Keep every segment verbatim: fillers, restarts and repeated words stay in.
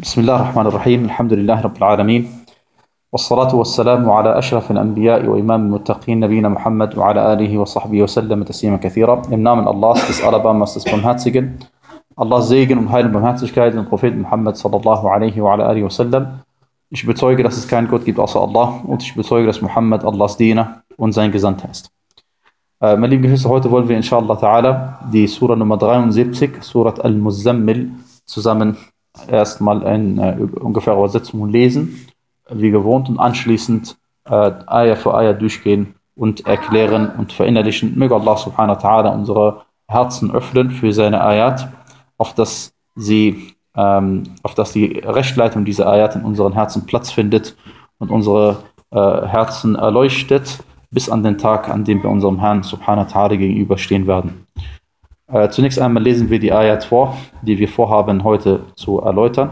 بسم الله الرحمن الرحيم الحمد لله رب العالمين والصلاة والسلام على أشرف الأنبياء وإمام المتقين نبينا Muhammad وعلى آله وصحبه وسلم تسليما كثيرا. Im Namen Allahs, des Alabamas, des Barmherzigen, Allahs Segen und Heil und Barmherzigkeit und Propheten Muhammad sallallahu alaihi wa ala alihi wasallam. Ich bezeuge, dass es keinen Gott gibt außer Allah, und ich bezeuge, dass Muhammad Allahs Diener und sein Gesandter ist. Äh, meine lieben Geschwister, heute wollen wir inshallah ta'ala die Surah Nummer dreiundsiebzig, Surat al-Muzammil, zusammen erstmal in äh, ungefähr Übersetzung lesen, wie gewohnt, und anschließend äh, Ayah für Ayah durchgehen und erklären und verinnerlichen. Möge Allah subhanahu wa ta'ala unsere Herzen öffnen für seine Ayat, auf dass sie, ähm, auf dass die Rechtleitung dieser Ayat in unseren Herzen Platz findet und unsere äh, Herzen erleuchtet, bis an den Tag, an dem wir unserem Herrn subhanahu wa ta'ala gegenüberstehen werden. Äh, zunächst einmal lesen wir die Ayat vor, die wir vorhaben heute zu erläutern.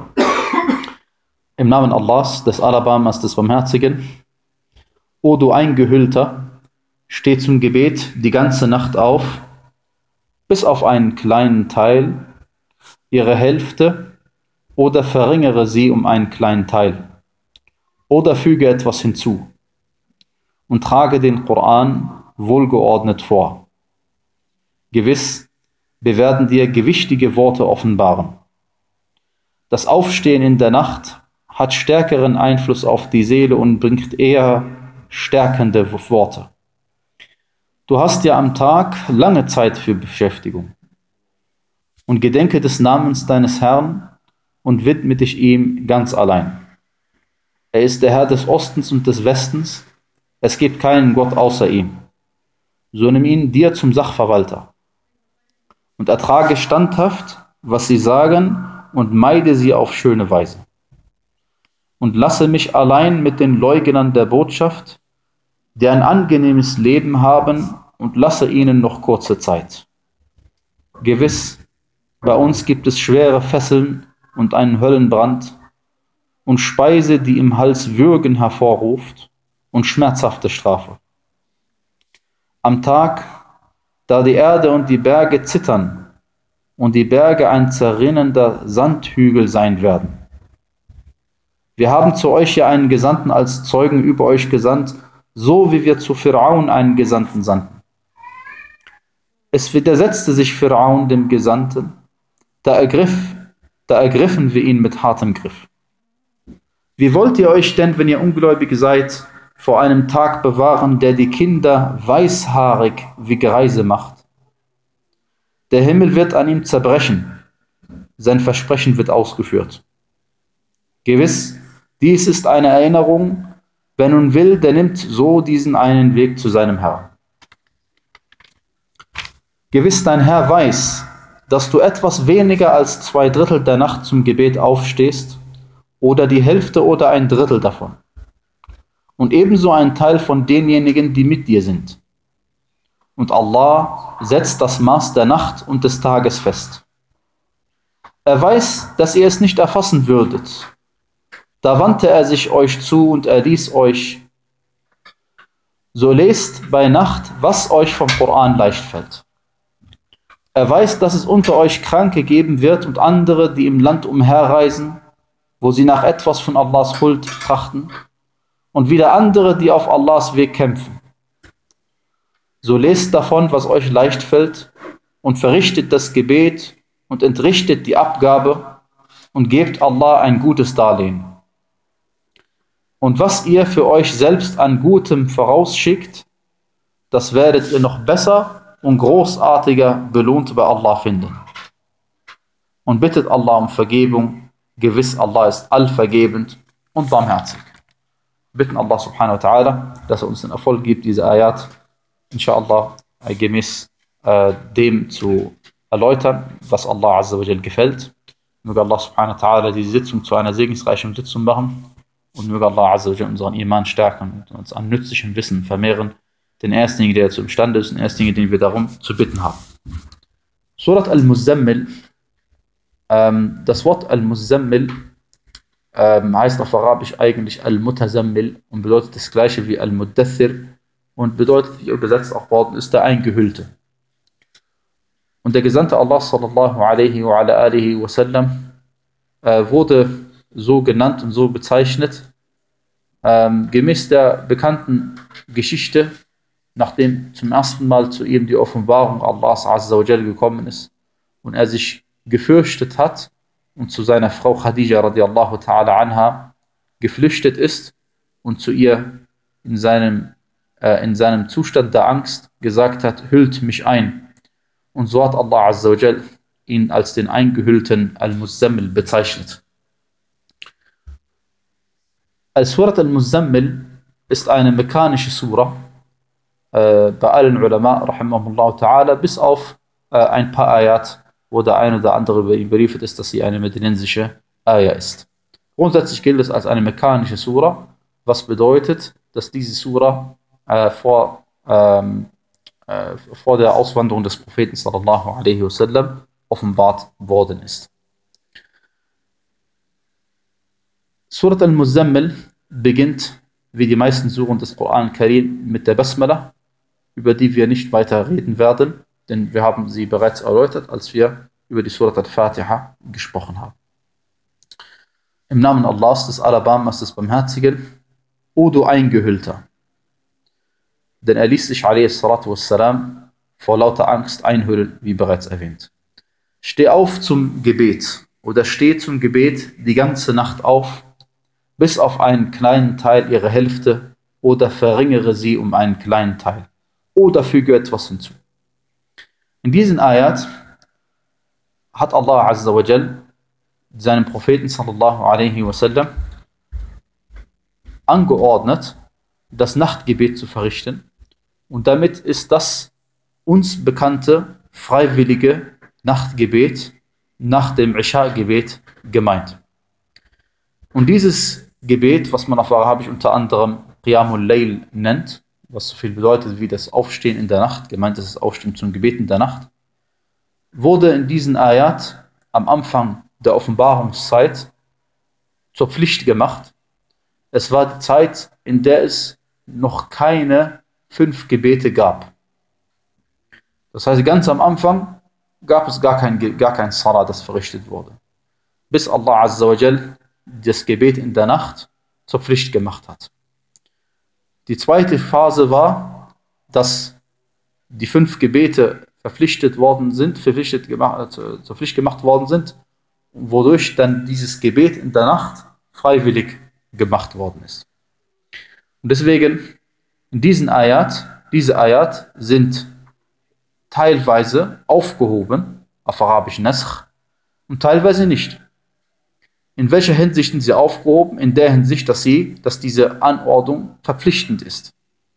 Im Namen Allahs, des Alabamas, des Barmherzigen. O du Eingehüllter, steh zum Gebet die ganze Nacht auf, bis auf einen kleinen Teil, ihre Hälfte, oder verringere sie um einen kleinen Teil, oder füge etwas hinzu, und trage den Koran wohlgeordnet vor. Gewiss, wir werden dir gewichtige Worte offenbaren. Das Aufstehen in der Nacht hat stärkeren Einfluss auf die Seele und bringt eher stärkende Worte. Du hast ja am Tag lange Zeit für Beschäftigung. Und gedenke des Namens deines Herrn und widme dich ihm ganz allein. Er ist der Herr des Ostens und des Westens. Es gibt keinen Gott außer ihm. So nimm ihn dir zum Sachverwalter. Und ertrage standhaft, was sie sagen, und meide sie auf schöne Weise. Und lasse mich allein mit den Leugnern der Botschaft, die ein angenehmes Leben haben, und lasse ihnen noch kurze Zeit. Gewiss, bei uns gibt es schwere Fesseln und einen Höllenbrand und Speise, die im Hals Würgen hervorruft, und schmerzhafte Strafe. Am Tag, da die Erde und die Berge zittern und die Berge ein zerrinnender Sandhügel sein werden. Wir haben zu euch ja einen Gesandten als Zeugen über euch gesandt, so wie wir zu Pharaon einen Gesandten sandten. Es widersetzte sich Pharaon dem Gesandten, da ergriff, da ergriffen wir ihn mit hartem Griff. Wie wollt ihr euch denn, wenn ihr ungläubig seid, vor einem Tag bewahren, der die Kinder weißhaarig wie Greise macht? Der Himmel wird an ihm zerbrechen, sein Versprechen wird ausgeführt. Gewiss, dies ist eine Erinnerung, wer nun will, der nimmt so diesen einen Weg zu seinem Herrn. Gewiss, dein Herr weiß, dass du etwas weniger als zwei Drittel der Nacht zum Gebet aufstehst, oder die Hälfte oder ein Drittel davon. Und ebenso ein Teil von denjenigen, die mit dir sind. Und Allah setzt das Maß der Nacht und des Tages fest. Er weiß, dass ihr es nicht erfassen würdet. Da wandte er sich euch zu und er ließ euch, so lest bei Nacht, was euch vom Koran leicht fällt. Er weiß, dass es unter euch Kranke geben wird und andere, die im Land umherreisen, wo sie nach etwas von Allahs Huld trachten, und wieder andere, die auf Allahs Weg kämpfen. So lest davon, was euch leicht fällt, und verrichtet das Gebet und entrichtet die Abgabe und gebt Allah ein gutes Darlehen. Und was ihr für euch selbst an Gutem vorausschickt, das werdet ihr noch besser und großartiger belohnt bei Allah finden. Und bittet Allah um Vergebung. Gewiss, Allah ist allvergebend und barmherzig. Bitten Allah subhanahu wa ta'ala, dass er uns den Erfolg gibt, diese Ayat, inshallah, äh, gemäß äh, dem zu erläutern, was Allah azza wa jal gefällt. Möge Allah subhanahu wa ta'ala die Sitzung zu einer segensreichen Sitzung machen, und möge Allah azza wa jal unseren Iman stärken und uns an nützlichem Wissen vermehren, den erstenigen, der dazu imstande ist, den erstenigen, den wir darum zu bitten haben. Surat al-Muzammil, ähm, das Wort al-Muzammil ähm, heißt auf Arabisch eigentlich al-Mutazammil und bedeutet das gleiche wie al-Muddathir und bedeutet, wie übersetzt auch worden ist, der Eingehüllte. Und der Gesandte Allah sallallahu alaihi wa ala alihi wa sallam äh, wurde so genannt und so bezeichnet, ähm, gemäß der bekannten Geschichte, nachdem zum ersten Mal zu ihm die Offenbarung Allahs Azza wa Jal gekommen ist und er sich gefürchtet hat und zu seiner Frau Khadija radiallahu ta'ala anha geflüchtet ist und zu ihr in seinem, äh, in seinem Zustand der Angst gesagt hat, hüllt mich ein. Und so hat Allah Azza wa Jal ihn als den eingehüllten Al-Muzammil bezeichnet. Al-Surat Al-Muzammil ist eine mekkanische Sura, äh, bei allen Ulama, rahimahullah ta'ala, bis auf äh, ein paar Ayat, wo der ein oder andere überliefert ist, dass sie eine medinensische Ayah ist. Grundsätzlich gilt es als eine mekkanische Sura, was bedeutet, dass diese Sura äh, vor, ähm, äh, vor der Auswanderung des Propheten sallallahu alaihi wasallam offenbart worden ist. Surat al-Muzammil beginnt, wie die meisten Suren des Koran al-Karim, mit der Basmala, über die wir nicht weiter reden werden, denn wir haben sie bereits erläutert, als wir über die Surat al-Fatiha gesprochen haben. Im Namen Allahs, des Alabamas, des Barmherzigen, O du Eingehüllter. Denn er ließ sich a.s.w. vor lauter Angst einhüllen, wie bereits erwähnt. Steh auf zum Gebet oder steh zum Gebet die ganze Nacht auf, bis auf einen kleinen Teil ihrer Hälfte oder verringere sie um einen kleinen Teil oder füge etwas hinzu. In diesen Ayat hat Allah Azza wa Jal seinem Propheten sallallahu alaihi wasallam angeordnet, das Nachtgebet zu verrichten, und damit ist das uns bekannte freiwillige Nachtgebet nach dem Isha-Gebet gemeint. Und dieses Gebet, was man auf Arabisch unter anderem Qiyamul Layl nennt, was so viel bedeutet wie das Aufstehen in der Nacht, gemeint ist das Aufstehen zum Gebet in der Nacht, wurde in diesen Ayat am Anfang der Offenbarungszeit zur Pflicht gemacht. Es war die Zeit, in der es noch keine fünf Gebete gab. Das heißt, ganz am Anfang gab es gar kein, gar kein Salah, das verrichtet wurde. Bis Allah Azza wa Jal das Gebet in der Nacht zur Pflicht gemacht hat. Die zweite Phase war, dass die fünf Gebete verpflichtet worden sind, verpflichtet gemacht, zur Pflicht gemacht worden sind, wodurch dann dieses Gebet in der Nacht freiwillig gemacht worden ist. Und deswegen, in diesen Ayat, diese Ayat sind teilweise aufgehoben, auf Arabisch Naskh, und teilweise nicht. In welcher Hinsicht sind sie aufgehoben? In der Hinsicht, dass sie, dass diese Anordnung verpflichtend ist.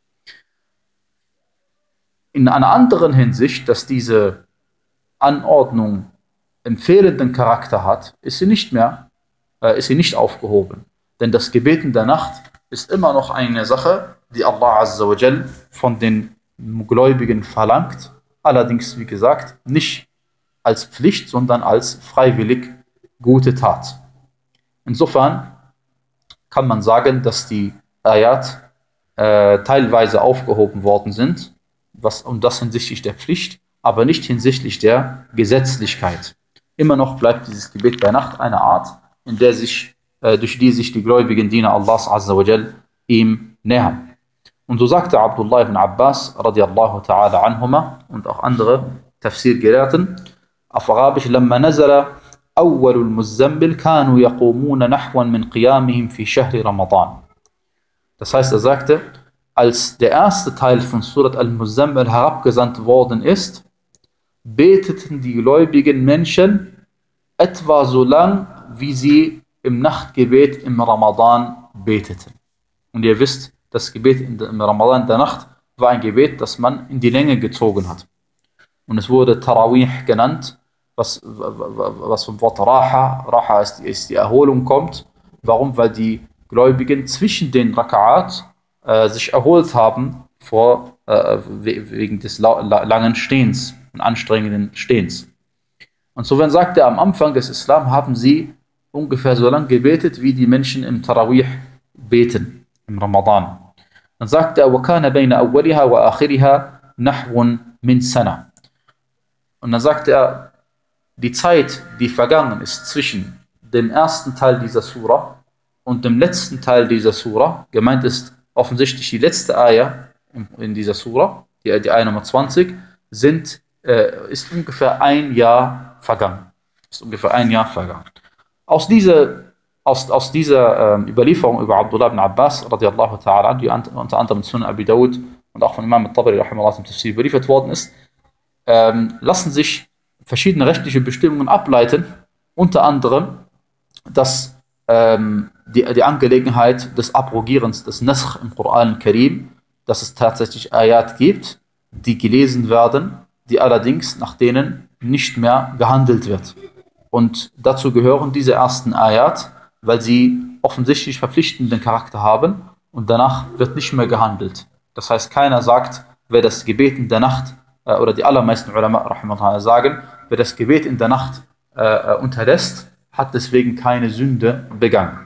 In einer anderen Hinsicht, dass diese Anordnung empfehlenden Charakter hat, ist sie nicht mehr, äh, ist sie nicht aufgehoben. Denn das Gebet in der Nacht ist immer noch eine Sache, die Allah Azza wa Jal von den Gläubigen verlangt. Allerdings, wie gesagt, nicht als Pflicht, sondern als freiwillig gute Tat. Insofern kann man sagen, dass die Ayat äh, teilweise aufgehoben worden sind, was, und das hinsichtlich der Pflicht, aber nicht hinsichtlich der Gesetzlichkeit. Immer noch bleibt dieses Gebet bei Nacht eine Art, in der sich, äh, durch die sich die gläubigen Diener Allahs Azza wa Jal ihm nähern. Und so sagte Abdullah ibn Abbas radiallahu ta'ala anhuma und auch andere Tafsir-Gelehrten auf Arabisch, لما نزل أول المزمل كانوا يقومون نحوا من قيامهم في شهر رمضان. Das heißt, er sagte, als der erste Teil von Surat al-Muzammil herabgesandt worden ist, beteten die gläubigen Menschen etwa so lang, wie sie im Nachtgebet im Ramadan beteten. Und ihr wisst, das Gebet im Ramadan der Nacht war ein Gebet, das man in die Länge gezogen hat. Und es wurde Tarawih genannt, was, was vom Wort Raha, Raha ist, ist die Erholung kommt. Warum? Weil die Gläubigen zwischen den Raka'at äh, sich erholt haben vor, äh, wegen des langen Stehens und anstrengenden Stehens. Und so, wenn sagt er, am Anfang des Islam haben sie ungefähr so lange gebetet, wie die Menschen im Tarawih beten, im Ramadan. Dann sagt er, وَكَانَ بَيْنَ أَوَّلِهَا وَآخِرِهَا نَحْوٌ مِنْ سَنَةٍ. Und dann sagt er, die Zeit, die vergangen ist zwischen dem ersten Teil dieser Sura und dem letzten Teil dieser Sura, gemeint ist offensichtlich die letzte Ayah in, in dieser Sura, die, die Ayah Nummer zwanzig, sind, äh, ist ungefähr ein Jahr vergangen. Ist ungefähr ein Jahr vergangen. Aus dieser, aus, aus dieser ähm, Überlieferung über Abdullah ibn Abbas, radiallahu ta'ala, die unter anderem in Sunan Abi Dawud und auch von Imam al-Tabari, rahimahullah, im Tafsir überliefert worden ist, ähm, lassen sich verschiedene rechtliche Bestimmungen ableiten, unter anderem, dass ähm, die, die Angelegenheit des Abrogierens des Naskh im Koran Karim, dass es tatsächlich Ayat gibt, die gelesen werden, die allerdings nach denen nicht mehr gehandelt wird. Und dazu gehören diese ersten Ayat, weil sie offensichtlich verpflichtenden Charakter haben und danach wird nicht mehr gehandelt. Das heißt, keiner sagt, wer das Gebet in der Nacht, äh, oder die allermeisten Ulama rahimahullah sagen, wer das Gebet in der Nacht äh, unterlässt, hat deswegen keine Sünde begangen.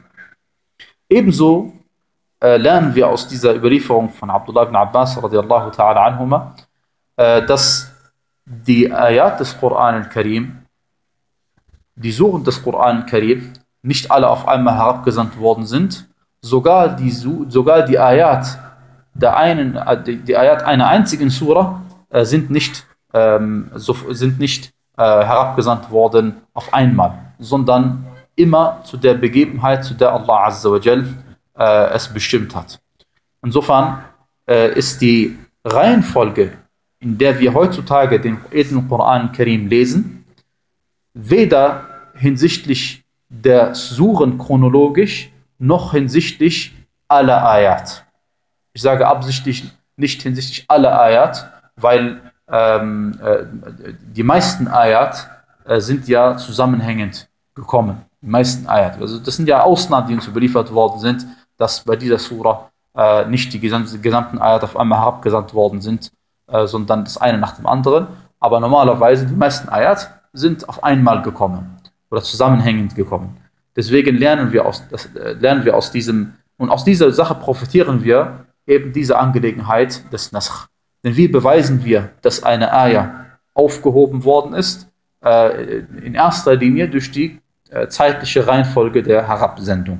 Ebenso äh, lernen wir aus dieser Überlieferung von Abdullah ibn Abbas radiallahu ta'ala anhuma, äh, dass die Ayat des Koran al-Karim, die Suren des Koran al-Karim, nicht alle auf einmal herabgesandt worden sind. Sogar die, sogar die Ayat der einen, die, die Ayat einer einzigen Sura äh, sind nicht, ähm, so, sind nicht äh, herabgesandt worden auf einmal, sondern immer zu der Begebenheit, zu der Allah Azza wa Jal äh, es bestimmt hat. Insofern äh, ist die Reihenfolge, in der wir heutzutage den edlen Koran Karim lesen, weder hinsichtlich der Suren chronologisch, noch hinsichtlich aller Ayat. Ich sage absichtlich nicht hinsichtlich aller Ayat, weil ähm, äh, die meisten Ayat äh, sind ja zusammenhängend gekommen. Die meisten Ayat. Also das sind ja Ausnahmen, die uns überliefert worden sind, dass bei dieser Sura äh, nicht die gesamten, gesamten Ayat auf einmal herabgesandt worden sind, äh, sondern das eine nach dem anderen. Aber normalerweise die meisten Ayat sind auf einmal gekommen oder zusammenhängend gekommen. Deswegen lernen wir aus, das, äh, lernen wir aus diesem, und aus dieser Sache profitieren wir eben diese Angelegenheit des Naskh. Denn wie beweisen wir, dass eine Ayah aufgehoben worden ist? Äh, in erster Linie durch die äh, zeitliche Reihenfolge der Herabsendung.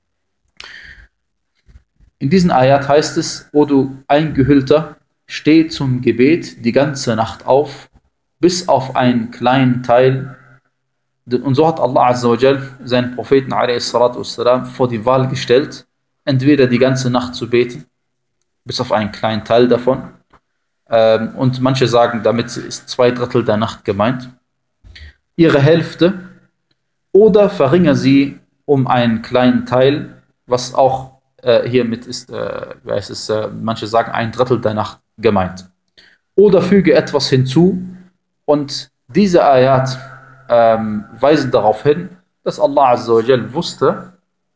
In diesen Ayat heißt es: O du Eingehüllter, steh zum Gebet die ganze Nacht auf, bis auf einen kleinen Teil. Und so hat Allah Azza wa Jal seinen Propheten a s. vor die Wahl gestellt, entweder die ganze Nacht zu beten, bis auf einen kleinen Teil davon. Ähm, und manche sagen, damit ist zwei Drittel der Nacht gemeint. Ihre Hälfte oder verringere sie um einen kleinen Teil, was auch äh, hiermit ist, äh, es ist äh, manche sagen, ein Drittel der Nacht gemeint. Oder füge etwas hinzu, und diese Ayat ähm, weisen darauf hin, dass Allah Azza wa Jal wusste,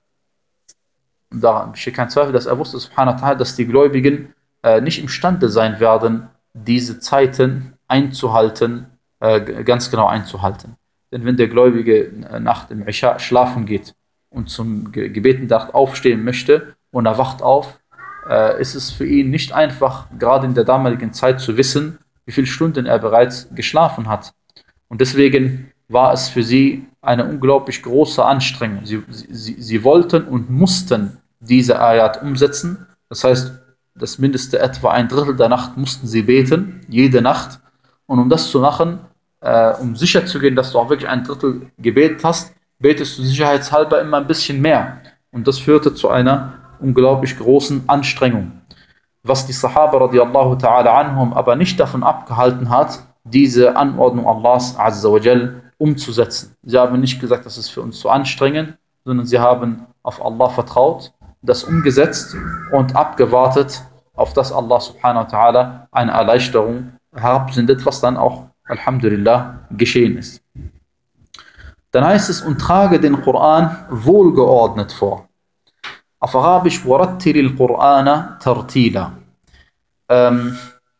und daran besteht kein Zweifel, dass er wusste, subhanahu wa ta'ala, dass die Gläubigen äh, nicht imstande sein werden, diese Zeiten einzuhalten, äh, ganz genau einzuhalten. Denn wenn der Gläubige nach dem Isha schlafen geht und zum Ge Gebet in der Nacht aufstehen möchte und er wacht auf, äh, ist es für ihn nicht einfach, gerade in der damaligen Zeit zu wissen, wie viele Stunden er bereits geschlafen hat. Und deswegen war es für sie eine unglaublich große Anstrengung. Sie, sie, sie wollten und mussten diese Ayat umsetzen. Das heißt, das Mindeste, etwa ein Drittel der Nacht, mussten sie beten, jede Nacht. Und um das zu machen, äh, um sicher zu gehen, dass du auch wirklich ein Drittel gebetet hast, betest du sicherheitshalber immer ein bisschen mehr. Und das führte zu einer unglaublich großen Anstrengung. Was die Sahaba radiallahu ta'ala anhum aber nicht davon abgehalten hat, diese Anordnung Allahs Azza wa Jal umzusetzen. Sie haben nicht gesagt, das ist für uns zu anstrengend, sondern sie haben auf Allah vertraut, das umgesetzt und abgewartet, auf das Allah subhanahu wa ta'ala eine Erleichterung herabsendet, was dann auch, Alhamdulillah, geschehen ist. Dann heißt es, und trage den Koran wohlgeordnet vor. Auf Arabisch, وَرَتِّلِ الْقُرْآنَ تَرْتِيلًا. Ähm,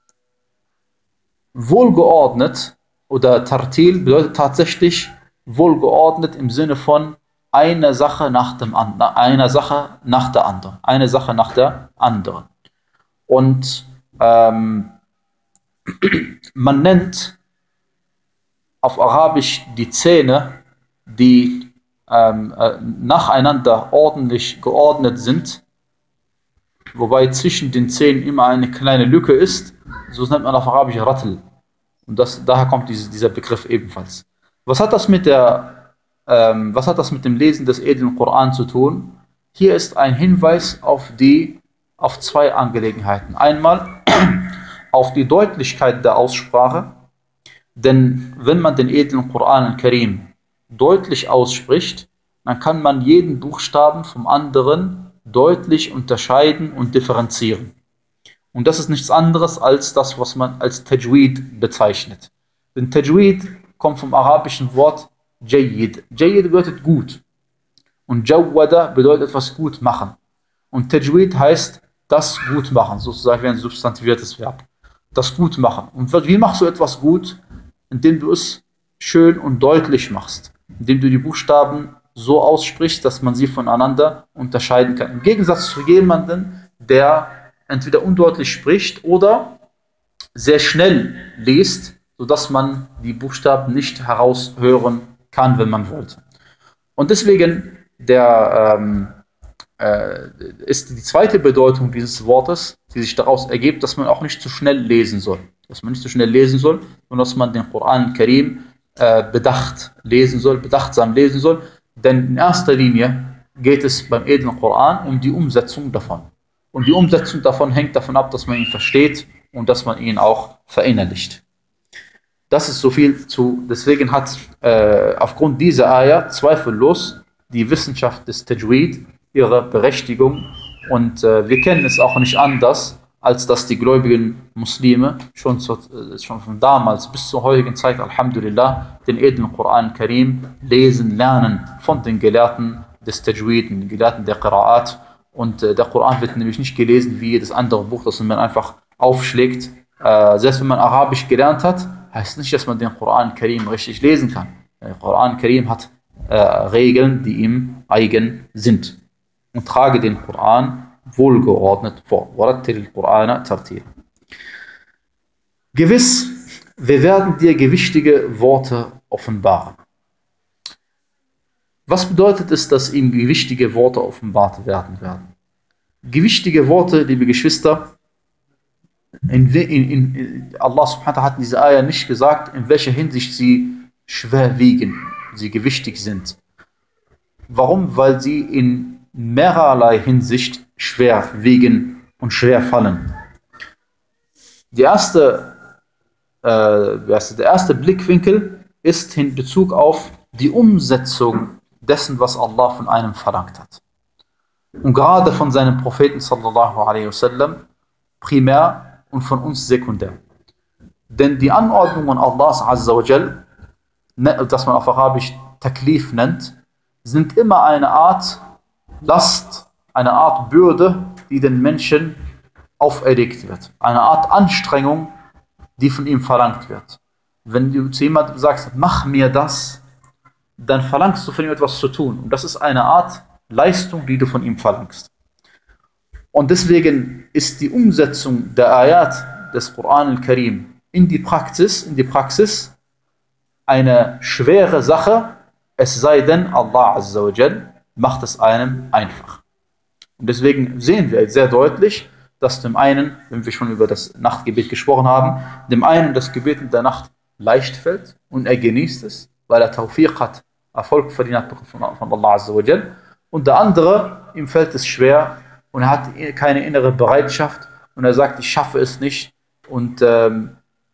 wohlgeordnet oder Tartil bedeutet tatsächlich wohlgeordnet im Sinne von eine Sache nach dem anderen, einer Sache nach der anderen, eine Sache nach der anderen. Und ähm, man nennt auf Arabisch die Zähne, die ähm, äh, nacheinander ordentlich geordnet sind, wobei zwischen den Zähnen immer eine kleine Lücke ist, so nennt man auf Arabisch Rattel. Und das, daher kommt diese, dieser Begriff ebenfalls. Was hat das mit der, ähm, was hat das mit dem Lesen des edlen Koran zu tun? Hier ist ein Hinweis auf die, auf zwei Angelegenheiten. Einmal auf die Deutlichkeit der Aussprache, denn wenn man den edlen Koran al-Karim deutlich ausspricht, dann kann man jeden Buchstaben vom anderen deutlich unterscheiden und differenzieren. Und das ist nichts anderes als das, was man als Tajweed bezeichnet. Denn Tajweed kommt vom arabischen Wort Jayyid. Jayyid bedeutet gut. Und Jawwada bedeutet etwas gut machen. Und Tajweed heißt das gut machen, sozusagen wie ein substantiviertes Verb. Das gut machen. Und wie machst du etwas gut? Indem du es schön und deutlich machst. Indem du die Buchstaben so aussprichst, dass man sie voneinander unterscheiden kann. Im Gegensatz zu jemandem, der entweder undeutlich spricht oder sehr schnell liest, sodass man die Buchstaben nicht heraushören kann, wenn man wollte. Und deswegen der, ähm, äh, ist die zweite Bedeutung dieses Wortes, die sich daraus ergibt, dass man auch nicht zu schnell lesen soll. Dass man nicht zu schnell lesen soll, sondern dass man den Koran Karim äh, bedacht lesen soll, bedachtsam lesen soll. Denn in erster Linie geht es beim edlen Koran um die Umsetzung davon. Und die Umsetzung davon hängt davon ab, dass man ihn versteht und dass man ihn auch verinnerlicht. Das ist so viel zu, deswegen hat äh, aufgrund dieser Ayah zweifellos die Wissenschaft des Tajweed ihre Berechtigung und äh, wir kennen es auch nicht anders, als dass die gläubigen Muslime schon, zu, äh, schon von damals bis zur heutigen Zeit, Alhamdulillah, den edlen Koran Karim lesen, lernen von den Gelehrten des Tajweed, den Gelehrten der Qira'at. Und äh, der Koran wird nämlich nicht gelesen wie jedes andere Buch, das man einfach aufschlägt. Äh, selbst wenn man Arabisch gelernt hat, heißt nicht, dass man den Koran Karim richtig lesen kann. Der Koran Karim hat äh, Regeln, die ihm eigen sind. Und trage den Koran wohlgeordnet vor. Gewiss, wir werden dir gewichtige Worte offenbaren. Was bedeutet es, dass ihm gewichtige Worte offenbart werden werden? Gewichtige Worte, liebe Geschwister, in, in, in, Allah subhanahu wa ta'ala hat in dieser Ayah nicht gesagt, in welcher Hinsicht sie schwer wiegen, sie gewichtig sind. Warum? Weil sie in mehrerlei Hinsicht schwer wiegen und schwer fallen. Die erste, äh, der erste Blickwinkel ist in Bezug auf die Umsetzung dessen, was Allah von einem verlangt hat. Und gerade von seinem Propheten sallallahu alaihi wasallam primär und von uns sekundär. Denn die Anordnungen Allahs azza wa jal, das man auf Arabisch Taklif nennt, sind immer eine Art Last, eine Art Bürde, die den Menschen auferlegt wird. Eine Art Anstrengung, die von ihm verlangt wird. Wenn du zu jemandem sagst, mach mir das, dann verlangst du von ihm etwas zu tun. Und das ist eine Art Leistung, die du von ihm verlangst. Und deswegen ist die Umsetzung der Ayat des Koran al-Karim in die Praxis, in die Praxis eine schwere Sache, es sei denn, Allah Azza wa Jal macht es einem einfach. Und deswegen sehen wir sehr deutlich, dass dem einen, wenn wir schon über das Nachtgebet gesprochen haben, dem einen das Gebet in der Nacht leicht fällt und er genießt es, weil er Tawfiq hat, Erfolg verdient hat von Allah Azza wa Jal. Und der andere, ihm fällt es schwer und er hat keine innere Bereitschaft und er sagt, ich schaffe es nicht und ähm,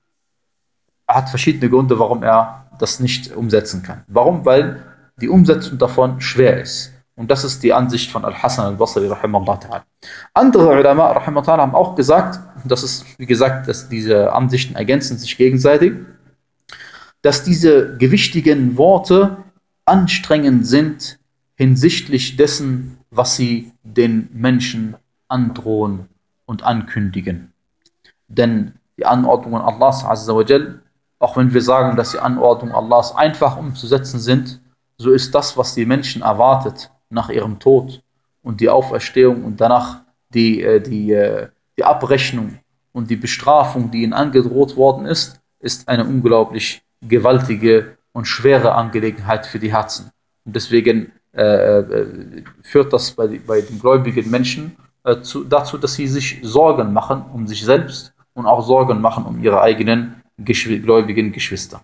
er hat verschiedene Gründe, warum er das nicht umsetzen kann. Warum? Weil die Umsetzung davon schwer ist. Und das ist die Ansicht von Al-Hasan al-Basri, rahimahullah ta'ala. Andere Ulama, rahimahullah ta'ala, haben auch gesagt, und das ist, wie gesagt, dass diese Ansichten ergänzen sich gegenseitig, dass diese gewichtigen Worte anstrengend sind hinsichtlich dessen, was sie den Menschen androhen und ankündigen. Denn die Anordnungen Allahs Azza wa Jal, auch wenn wir sagen, dass die Anordnungen Allahs einfach umzusetzen sind, so ist das, was die Menschen erwartet nach ihrem Tod und die Auferstehung und danach die, die, die Abrechnung und die Bestrafung, die ihnen angedroht worden ist, ist eine unglaublich gewaltige und schwere Angelegenheit für die Herzen. Und deswegen äh, führt das bei, bei den gläubigen Menschen äh, zu, dazu, dass sie sich Sorgen machen um sich selbst und auch Sorgen machen um ihre eigenen geschw gläubigen Geschwister.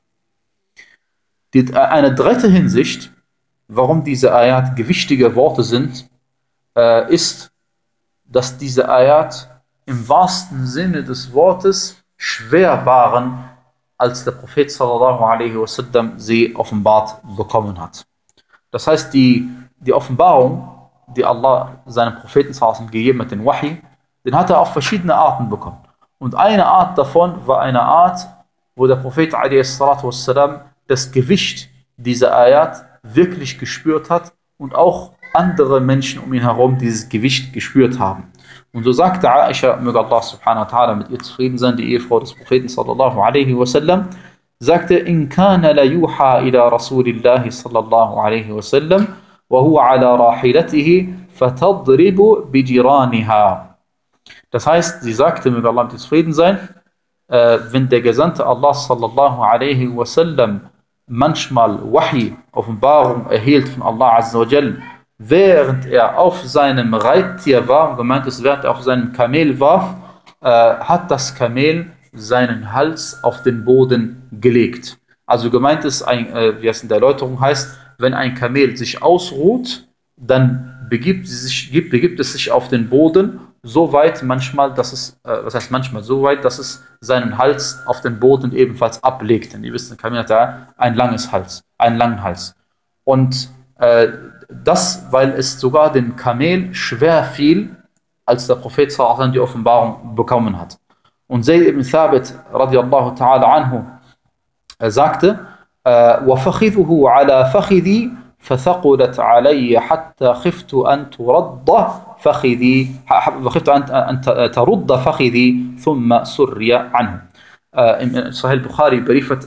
Die, eine dritte Hinsicht, warum diese Ayat gewichtige Worte sind, äh, ist, dass diese Ayat im wahrsten Sinne des Wortes schwer waren, als der Prophet sallallahu alaihi wasallam sie offenbart bekommen hat. Das heißt, die, die Offenbarung, die Allah seinem Propheten sallallahu gegeben hat, den Wahi, den hat er auf verschiedene Arten bekommen. Und eine Art davon war eine Art, wo der Prophet alaihi wassalam das Gewicht dieser Ayat wirklich gespürt hat und auch andere Menschen um ihn herum dieses Gewicht gespürt haben. Und so sagte Aisha, möge Allah subhanahu wa ta'ala mit ihr zufrieden sein, die Ehefrau des Propheten sallallahu alaihi wasallam, sagte, in kana la yuha ila Rasulillahi sallallahu alaihi wasallam wa huwa ala rahilatihi fatadribu bijiraniha. Das heißt, sie sagte, möge Allah mit ihr zufrieden sein, äh, wenn der Gesandte Allah sallallahu alaihi wasallam manchmal Wahi, Offenbarung erhielt von Allah azza wa jal, während er auf seinem Reittier war, gemeint ist, während er auf seinem Kamel war, äh, hat das Kamel seinen Hals auf den Boden gelegt. Also gemeint ist, ein, äh, wie es in der Erläuterung heißt, wenn ein Kamel sich ausruht, dann begibt, sich, begibt es sich auf den Boden so weit manchmal, dass es, äh, was heißt manchmal, so weit, dass es seinen Hals auf den Boden ebenfalls ablegt. Denn ihr wisst, ein Kamel hat ja ein langes Hals, einen langen Hals. Und äh, das, weil es sogar den Kamel schwer fiel, als der Prophet sallallahu alaihi die Offenbarung bekommen hat. Und Zayd ibn Thabit radiallahu ta'ala anhu er sagte, وَفَخِذُهُ عَلَى فَخِذِي فَثَقُلَتْ عَلَيَّ حَتَّى خِفْتُ أَنْ تُرَدَّ فَخِذِي وَخِفْتُ أَنْ تَرُدَّ فَخِذِي ثُمَّ سُرِّيَ عَنْهُ. Im Sahih Bukhari beriefert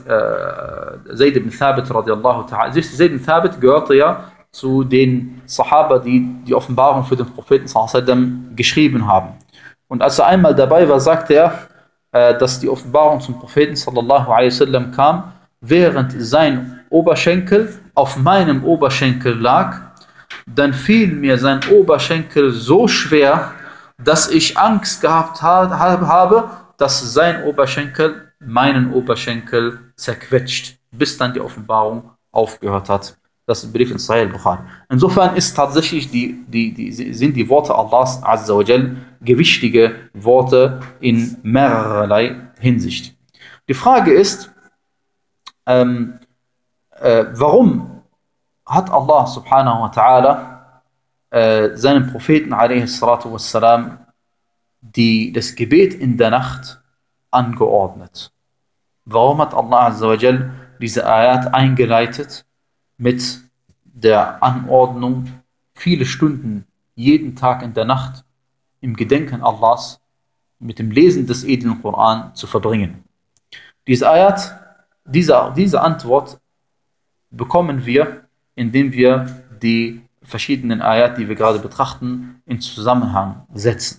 Zayd ibn Thabit radiallahu ta'ala. Zayd ibn Thabit gehörte ja zu den Sahaba, die die Offenbarung für den Propheten sallallahu alaihi wasallam geschrieben haben. Und als er einmal dabei war, sagte er, dass die Offenbarung zum Propheten sallallahu alaihi wasallam kam, während sein Oberschenkel auf meinem Oberschenkel lag, dann fiel mir sein Oberschenkel so schwer, dass ich Angst gehabt habe, dass sein Oberschenkel meinen Oberschenkel zerquetscht, bis dann die Offenbarung aufgehört hat. Das ist ein Brief in Sahih Bukhari. Insofern ist tatsächlich die, die, die, sind die Worte Allahs Azza wa Jal gewichtige Worte in mehrerlei Hinsicht. Die Frage ist, ähm, äh, warum hat Allah subhanahu wa ta'ala äh, seinem Propheten alaihi salatu wassalam die, das Gebet in der Nacht angeordnet? Warum hat Allah Azza wa Jal diese Ayat eingeleitet mit der Anordnung, viele Stunden jeden Tag in der Nacht im Gedenken Allahs mit dem Lesen des edlen Koran zu verbringen? Diese Ayat, diese, diese Antwort bekommen wir, indem wir die verschiedenen Ayat, die wir gerade betrachten, in Zusammenhang setzen.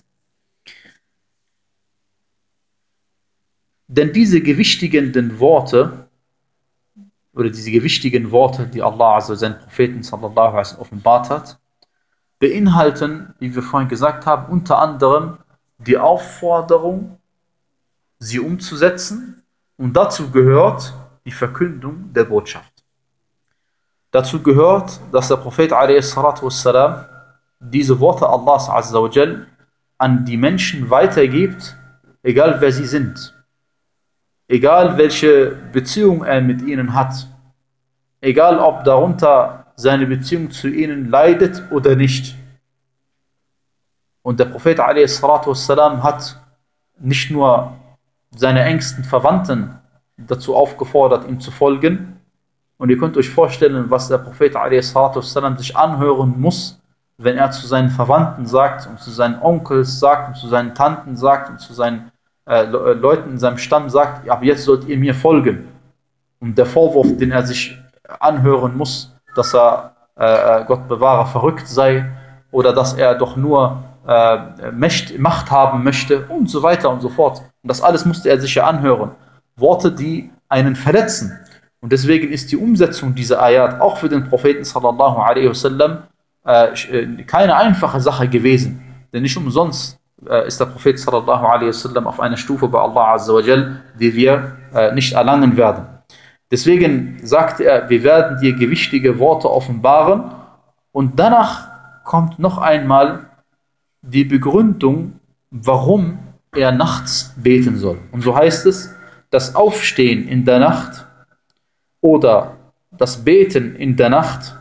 Denn diese gewichtigenden Worte oder diese gewichtigen Worte, die Allah also seinen Propheten sallallahu alaihi wasallam offenbart hat, beinhalten, wie wir vorhin gesagt haben, unter anderem die Aufforderung, sie umzusetzen, und dazu gehört die Verkündung der Botschaft. Dazu gehört, dass der Prophet a.s. diese Worte Allahs Azza wa Jal an die Menschen weitergibt, egal wer sie sind, egal welche Beziehung er mit ihnen hat, egal ob darunter seine Beziehung zu ihnen leidet oder nicht. Und der Prophet a.s. hat nicht nur seine engsten Verwandten dazu aufgefordert, ihm zu folgen. Und ihr könnt euch vorstellen, was der Prophet a s. sich anhören muss, wenn er zu seinen Verwandten sagt und zu seinen Onkels sagt und zu seinen Tanten sagt und zu seinen äh, Leuten in seinem Stamm sagt, ab jetzt sollt ihr mir folgen. Und der Vorwurf, den er sich anhören muss, dass er, äh, Gott bewahre, verrückt sei oder dass er doch nur äh, Macht haben möchte und so weiter und so fort. Und das alles musste er sich ja anhören. Worte, die einen verletzen. Und deswegen ist die Umsetzung dieser Ayat auch für den Propheten sallallahu alaihi wasallam äh, keine einfache Sache gewesen. Denn nicht umsonst äh, ist der Prophet sallallahu alaihi wasallam auf einer Stufe bei Allah azza wa jal, die wir äh, nicht erlangen werden. Deswegen sagte er, wir werden dir gewichtige Worte offenbaren und danach kommt noch einmal die Begründung, warum er nachts beten soll. Und so heißt es, das Aufstehen in der Nacht oder das Beten in der Nacht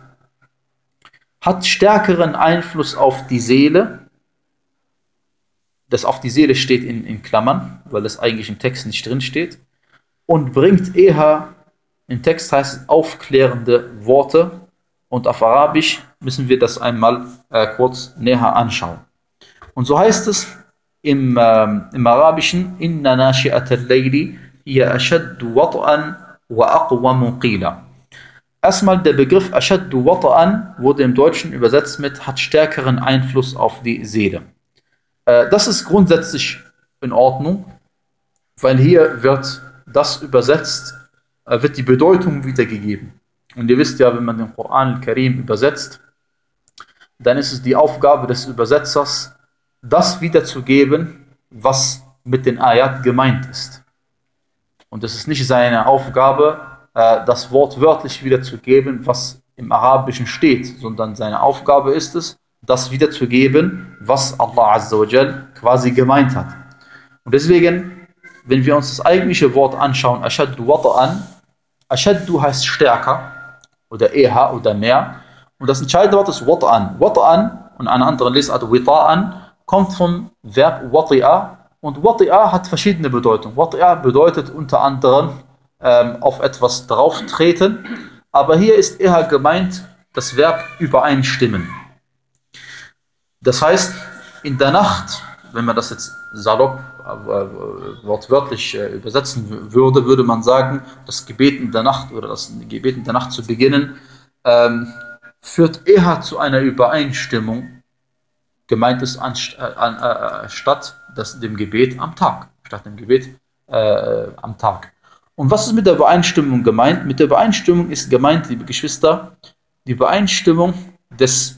hat stärkeren Einfluss auf die Seele. Das auf die Seele steht in, in Klammern, weil das eigentlich im Text nicht drin steht. Und bringt eher, im Text heißt es aufklärende Worte. Und auf Arabisch müssen wir das einmal äh, kurz näher anschauen. Und so heißt es im, ähm, im Arabischen, Inna nashi'at al-layli hiya ashaddu wat'an wa aqwamu qila. Erstmal der Begriff ashaddu wat'an wurde im Deutschen übersetzt mit hat stärkeren Einfluss auf die Seele. Äh, das ist grundsätzlich in Ordnung, weil hier wird das übersetzt, äh, wird die Bedeutung wiedergegeben. Und ihr wisst ja, wenn man den Koran al-Karim übersetzt, dann ist es die Aufgabe des Übersetzers, das wiederzugeben, was mit den Ayat gemeint ist. Und es ist nicht seine Aufgabe, das Wort wörtlich wiederzugeben, was im Arabischen steht, sondern seine Aufgabe ist es, das wiederzugeben, was Allah Azza wa Jal quasi gemeint hat. Und deswegen, wenn wir uns das eigentliche Wort anschauen, Ashaddu wata'an, Ashaddu heißt stärker oder eher oder mehr. Und das entscheidende Wort ist wata'an. Wata'an und eine andere Lesart wita'an kommt vom Verb wati'a. Und wati'a hat verschiedene Bedeutungen. Wati'a bedeutet unter anderem ähm, auf etwas drauftreten. Aber hier ist eher gemeint das Verb übereinstimmen. Das heißt, in der Nacht, wenn man das jetzt salopp, äh, wortwörtlich äh, übersetzen würde, würde man sagen, das Gebet in der Nacht oder das Gebet in der Nacht zu beginnen, ähm, führt eher zu einer Übereinstimmung, gemeint ist an, an, äh, statt das, dem Gebet am Tag, statt dem Gebet äh, am Tag. Und was ist mit der Übereinstimmung gemeint? Mit der Übereinstimmung ist gemeint, liebe Geschwister, die Übereinstimmung des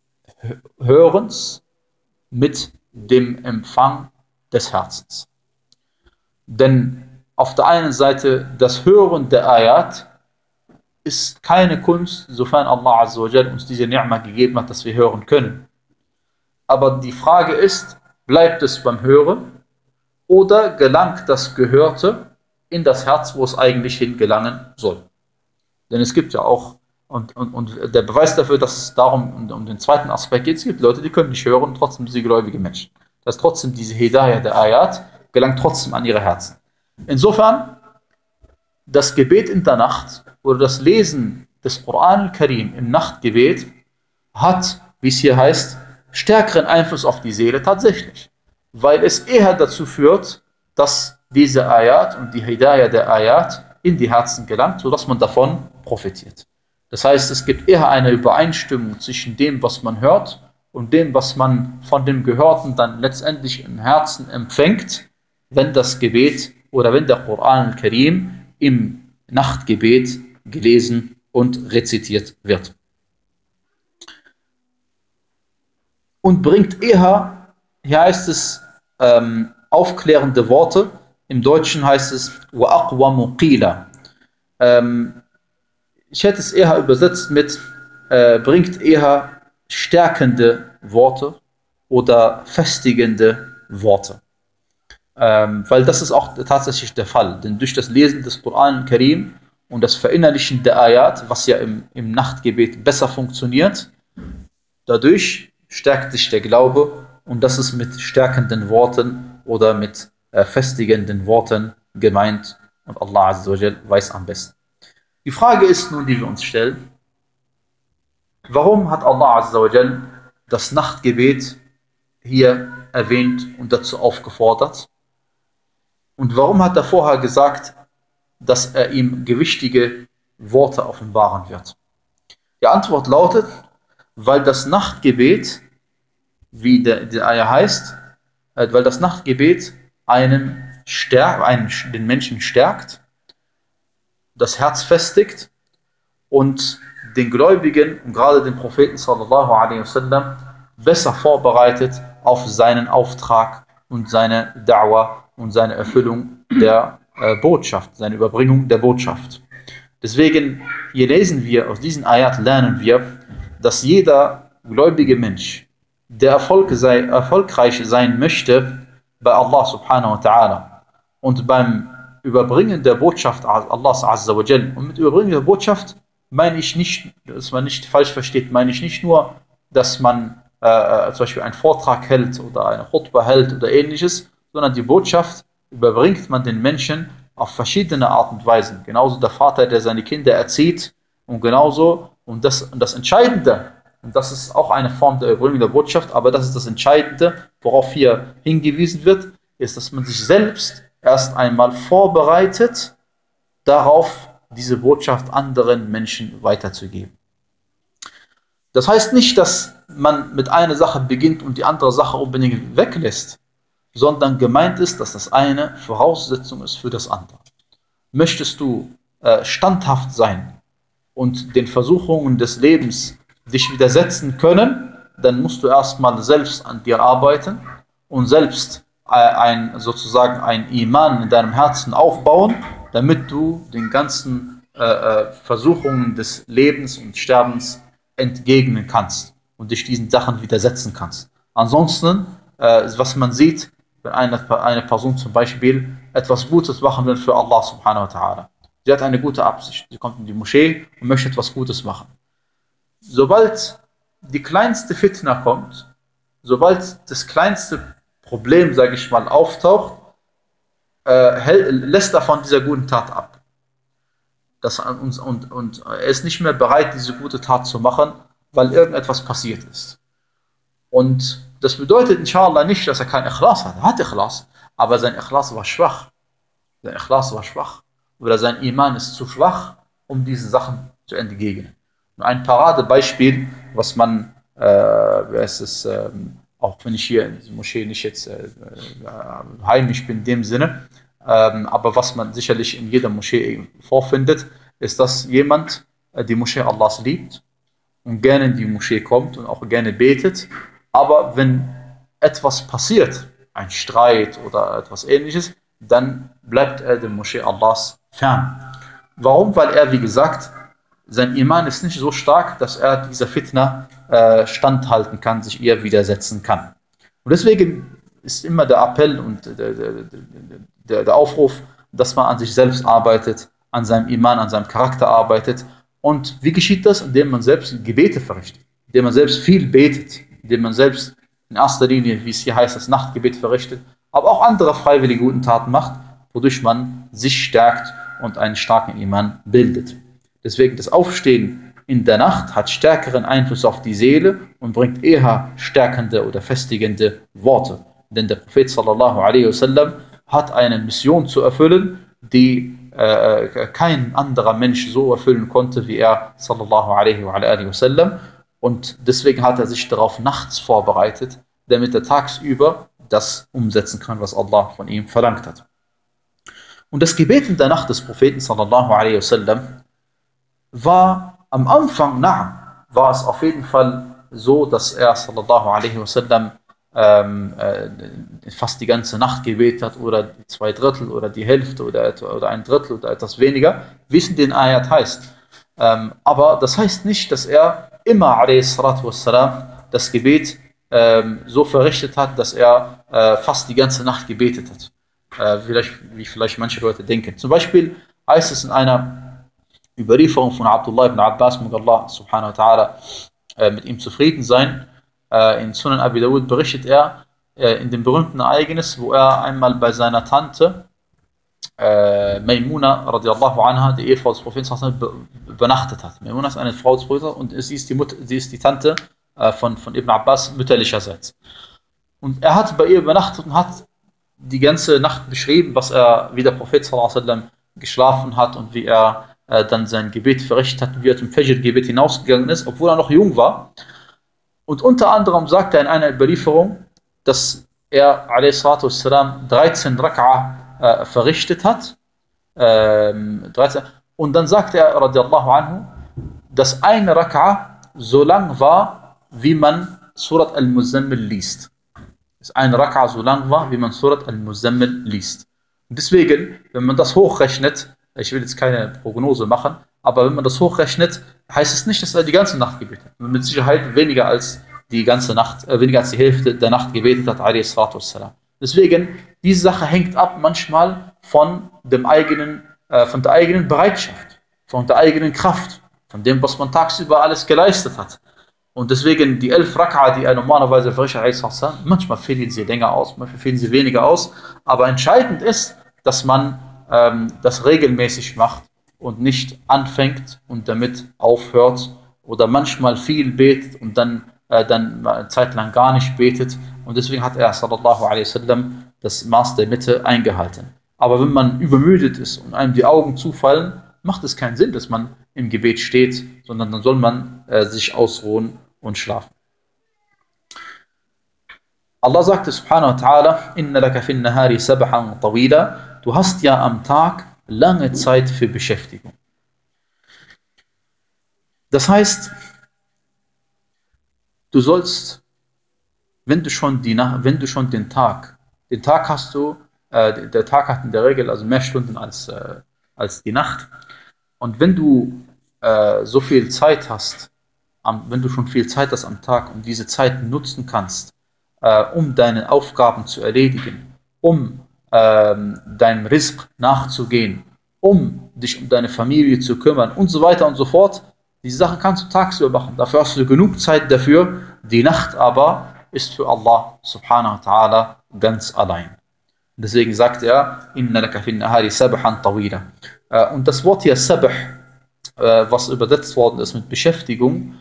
Hörens mit dem Empfang des Herzens. Denn auf der einen Seite das Hören der Ayat ist keine Kunst, sofern Allah Azza wa Jal uns diese Ni'ma gegeben hat, dass wir hören können. Aber die Frage ist, bleibt es beim Hören oder gelangt das Gehörte in das Herz, wo es eigentlich hingelangen soll? Denn es gibt ja auch, und, und, und der Beweis dafür, dass es darum um, um den zweiten Aspekt geht, es gibt Leute, die können nicht hören und trotzdem sind sie gläubige Menschen. Das heißt, trotzdem diese Hidayah der Ayat gelangt trotzdem an ihre Herzen. Insofern, das Gebet in der Nacht oder das Lesen des Koran al-Karim im Nachtgebet hat, wie es hier heißt, stärkeren Einfluss auf die Seele tatsächlich. Weil es eher dazu führt, dass diese Ayat und die Hidayah der Ayat in die Herzen gelangt, sodass man davon profitiert. Das heißt, es gibt eher eine Übereinstimmung zwischen dem, was man hört und dem, was man von dem Gehörten dann letztendlich im Herzen empfängt, wenn das Gebet oder wenn der Koran al-Karim im Nachtgebet gelesen und rezitiert wird. Und bringt eher, hier heißt es, ähm, aufklärende Worte. Im Deutschen heißt es وَأَقْوَمُ قِيلًا. Ähm, ich hätte es eher übersetzt mit äh, bringt eher stärkende Worte oder festigende Worte. Ähm, weil das ist auch tatsächlich der Fall. Denn durch das Lesen des Koran al-Karim und das Verinnerlichen der Ayat, was ja im, im Nachtgebet besser funktioniert, dadurch stärkt sich der Glaube und das ist mit stärkenden Worten oder mit äh, festigenden Worten gemeint und Allah Azza wa Jal weiß am besten. Die Frage ist nun, die wir uns stellen, warum hat Allah Azza wa Jal das Nachtgebet hier erwähnt und dazu aufgefordert? Und warum hat er vorher gesagt, dass er ihm gewichtige Worte offenbaren wird? Die Antwort lautet, weil das Nachtgebet, wie der, die Ayah heißt, weil das Nachtgebet einen, stärkt, einen den Menschen stärkt das Herz festigt und den Gläubigen und gerade den Propheten sallallahu alaihi wasallam besser vorbereitet auf seinen Auftrag und seine Da'wah und seine Erfüllung der äh, Botschaft, seine Überbringung der Botschaft. Deswegen, hier lesen wir, aus diesen Ayat lernen wir, dass jeder gläubige Mensch, der Erfolg sei, erfolgreich sein möchte bei Allah subhanahu wa ta'ala und beim Überbringen der Botschaft Allahs azza wa jal. Und mit Überbringen der Botschaft meine ich nicht, dass man nicht falsch versteht, meine ich nicht nur, dass man äh, zum Beispiel einen Vortrag hält oder eine Khutbah hält oder ähnliches, sondern die Botschaft überbringt man den Menschen auf verschiedene Art und Weisen. Genauso der Vater, der seine Kinder erzieht und genauso, und das, und das Entscheidende, und das ist auch eine Form der Überbringung der Botschaft, aber das ist das Entscheidende, worauf hier hingewiesen wird, ist, dass man sich selbst erst einmal vorbereitet, darauf diese Botschaft anderen Menschen weiterzugeben. Das heißt nicht, dass man mit einer Sache beginnt und die andere Sache unbedingt weglässt, sondern gemeint ist, dass das eine Voraussetzung ist für das andere. Möchtest du äh, standhaft sein und den Versuchungen des Lebens dich widersetzen können, dann musst du erstmal selbst an dir arbeiten und selbst äh, ein, sozusagen ein Iman in deinem Herzen aufbauen, damit du den ganzen äh, Versuchungen des Lebens und Sterbens entgegnen kannst und dich diesen Sachen widersetzen kannst. Ansonsten, äh, was man sieht, wenn eine, eine Person zum Beispiel etwas Gutes machen will für Allah subhanahu wa ta'ala. Sie hat eine gute Absicht. Sie kommt in die Moschee und möchte etwas Gutes machen. Sobald die kleinste Fitna kommt, sobald das kleinste Problem, sage ich mal, auftaucht, äh, lässt er von dieser guten Tat ab. Das, und, und, und er ist nicht mehr bereit, diese gute Tat zu machen, weil irgendetwas passiert ist. Und das bedeutet inshallah nicht, dass er kein Ikhlas hat. Er hat Ikhlas, aber sein Ikhlas war schwach. Sein Ikhlas war schwach. Oder sein Iman ist zu schwach, um diese Sachen zu entgegnen. Und ein Paradebeispiel, was man, äh, es ist, äh, auch wenn ich hier in der Moschee nicht jetzt äh, heimisch bin in dem Sinne, ähm, aber was man sicherlich in jeder Moschee vorfindet, ist, dass jemand äh, die Moschee Allahs liebt und gerne in die Moschee kommt und auch gerne betet, aber wenn etwas passiert, ein Streit oder etwas ähnliches, dann bleibt er der Moschee Allahs fern. Warum? Weil er, wie gesagt, sein Iman ist nicht so stark, dass er dieser Fitna äh, standhalten kann, sich ihr widersetzen kann. Und deswegen ist immer der Appell und der, der, der, der Aufruf, dass man an sich selbst arbeitet, an seinem Iman, an seinem Charakter arbeitet. Und wie geschieht das? Indem man selbst Gebete verrichtet, indem man selbst viel betet, indem man selbst in erster Linie, wie es hier heißt, das Nachtgebet verrichtet, aber auch andere freiwillige guten Taten macht, wodurch man sich stärkt und einen starken Iman bildet. Deswegen das Aufstehen in der Nacht hat stärkeren Einfluss auf die Seele und bringt eher stärkende oder festigende Worte. Denn der Prophet sallallahu alaihi wasallam hat eine Mission zu erfüllen, die äh, kein anderer Mensch so erfüllen konnte wie er sallallahu alaihi wasallam. Und deswegen hat er sich darauf nachts vorbereitet, damit er tagsüber das umsetzen kann, was Allah von ihm verlangt hat. Und das Gebet in der Nacht des Propheten sallallahu alaihi wasallam war am Anfang, na, war es auf jeden Fall so, dass er sallallahu alaihi wasallam ähm, äh, fast die ganze Nacht gebetet hat oder die zwei Drittel oder die Hälfte oder, oder ein Drittel oder etwas weniger, wie es in den Ayat heißt. Ähm, aber das heißt nicht, dass er immer alaihi salatu wassalam das Gebet ähm, so verrichtet hat, dass er äh, fast die ganze Nacht gebetet hat. Äh, vielleicht, wie vielleicht manche Leute denken. Zum Beispiel heißt es in einer Überlieferung von Abdullah ibn Abbas, möge Allah subhanahu wa ta'ala äh, mit ihm zufrieden sein. Äh, in Sunan Abi Dawud berichtet er äh, in dem berühmten Ereignis, wo er einmal bei seiner Tante äh, Maimuna radiallahu anha, die Ehefrau des Propheten, übernachtet hat. Maimuna ist eine Frau des Propheten und sie ist die, Mutter, sie ist die Tante äh, von, von Ibn Abbas mütterlicherseits. Und er hat bei ihr übernachtet und hat die ganze Nacht beschrieben, was er, wie der Prophet sallallahu alaihi wasallam geschlafen hat und wie er äh, dann sein Gebet verrichtet hat und wie er zum Fajr-Gebet hinausgegangen ist, obwohl er noch jung war. Und unter anderem sagt er in einer Überlieferung, dass er wassalam, dreizehn Rak'a äh, verrichtet hat. Ähm, dreizehn, Und dann sagte er, radiallahu anhu, dass eine Raka'a so lang war, wie man Surat al-Muzammil liest. Dass eine Raka'a so lang war, wie man Surat al-Muzammil liest. Und deswegen, wenn man das hochrechnet, ich will jetzt keine Prognose machen, aber wenn man das hochrechnet, heißt es nicht, dass er die ganze Nacht gebetet hat. Mit Sicherheit weniger als die ganze Nacht, äh, weniger als die Hälfte der Nacht gebetet hat, alayhi salatu wassalam. Deswegen, diese Sache hängt ab manchmal von dem eigenen, äh, von der eigenen Bereitschaft, von der eigenen Kraft, von dem, was man tagsüber alles geleistet hat. Und deswegen die elf Raka'a, die er normalerweise verrichtet, manchmal fehlen sie länger aus, manchmal fehlen sie weniger aus. Aber entscheidend ist, dass man ähm, das regelmäßig macht und nicht anfängt und damit aufhört oder manchmal viel betet und dann, äh, dann eine Zeit lang gar nicht betet. Und deswegen hat er, sallallahu alaihi wasallam, das Maß der Mitte eingehalten. Aber wenn man übermüdet ist und einem die Augen zufallen, macht es keinen Sinn, dass man im Gebet steht, sondern dann soll man äh, sich ausruhen und schlafen. Allah sagte subhanahu wa ta'ala, Inna laka fin nahari sabhan tawila, du hast ja am Tag lange Zeit für Beschäftigung. Das heißt, du sollst, wenn du schon, die, wenn du schon den Tag, den Tag hast du, äh, der Tag hat in der Regel also mehr Stunden als, äh, als die Nacht. Und wenn du äh, so viel Zeit hast, am, wenn du schon viel Zeit hast am Tag und diese Zeit nutzen kannst, äh, um deine Aufgaben zu erledigen, um ähm, deinem Rizq nachzugehen, um dich um deine Familie zu kümmern und so weiter und so fort, diese Sachen kannst du tagsüber machen. Dafür hast du genug Zeit dafür. Die Nacht aber ist für Allah subhanahu wa ta'ala ganz allein. Deswegen sagt er, Inna laka fin nahari sabhan tawila. Und das Wort hier sabh, was übersetzt worden ist mit Beschäftigung,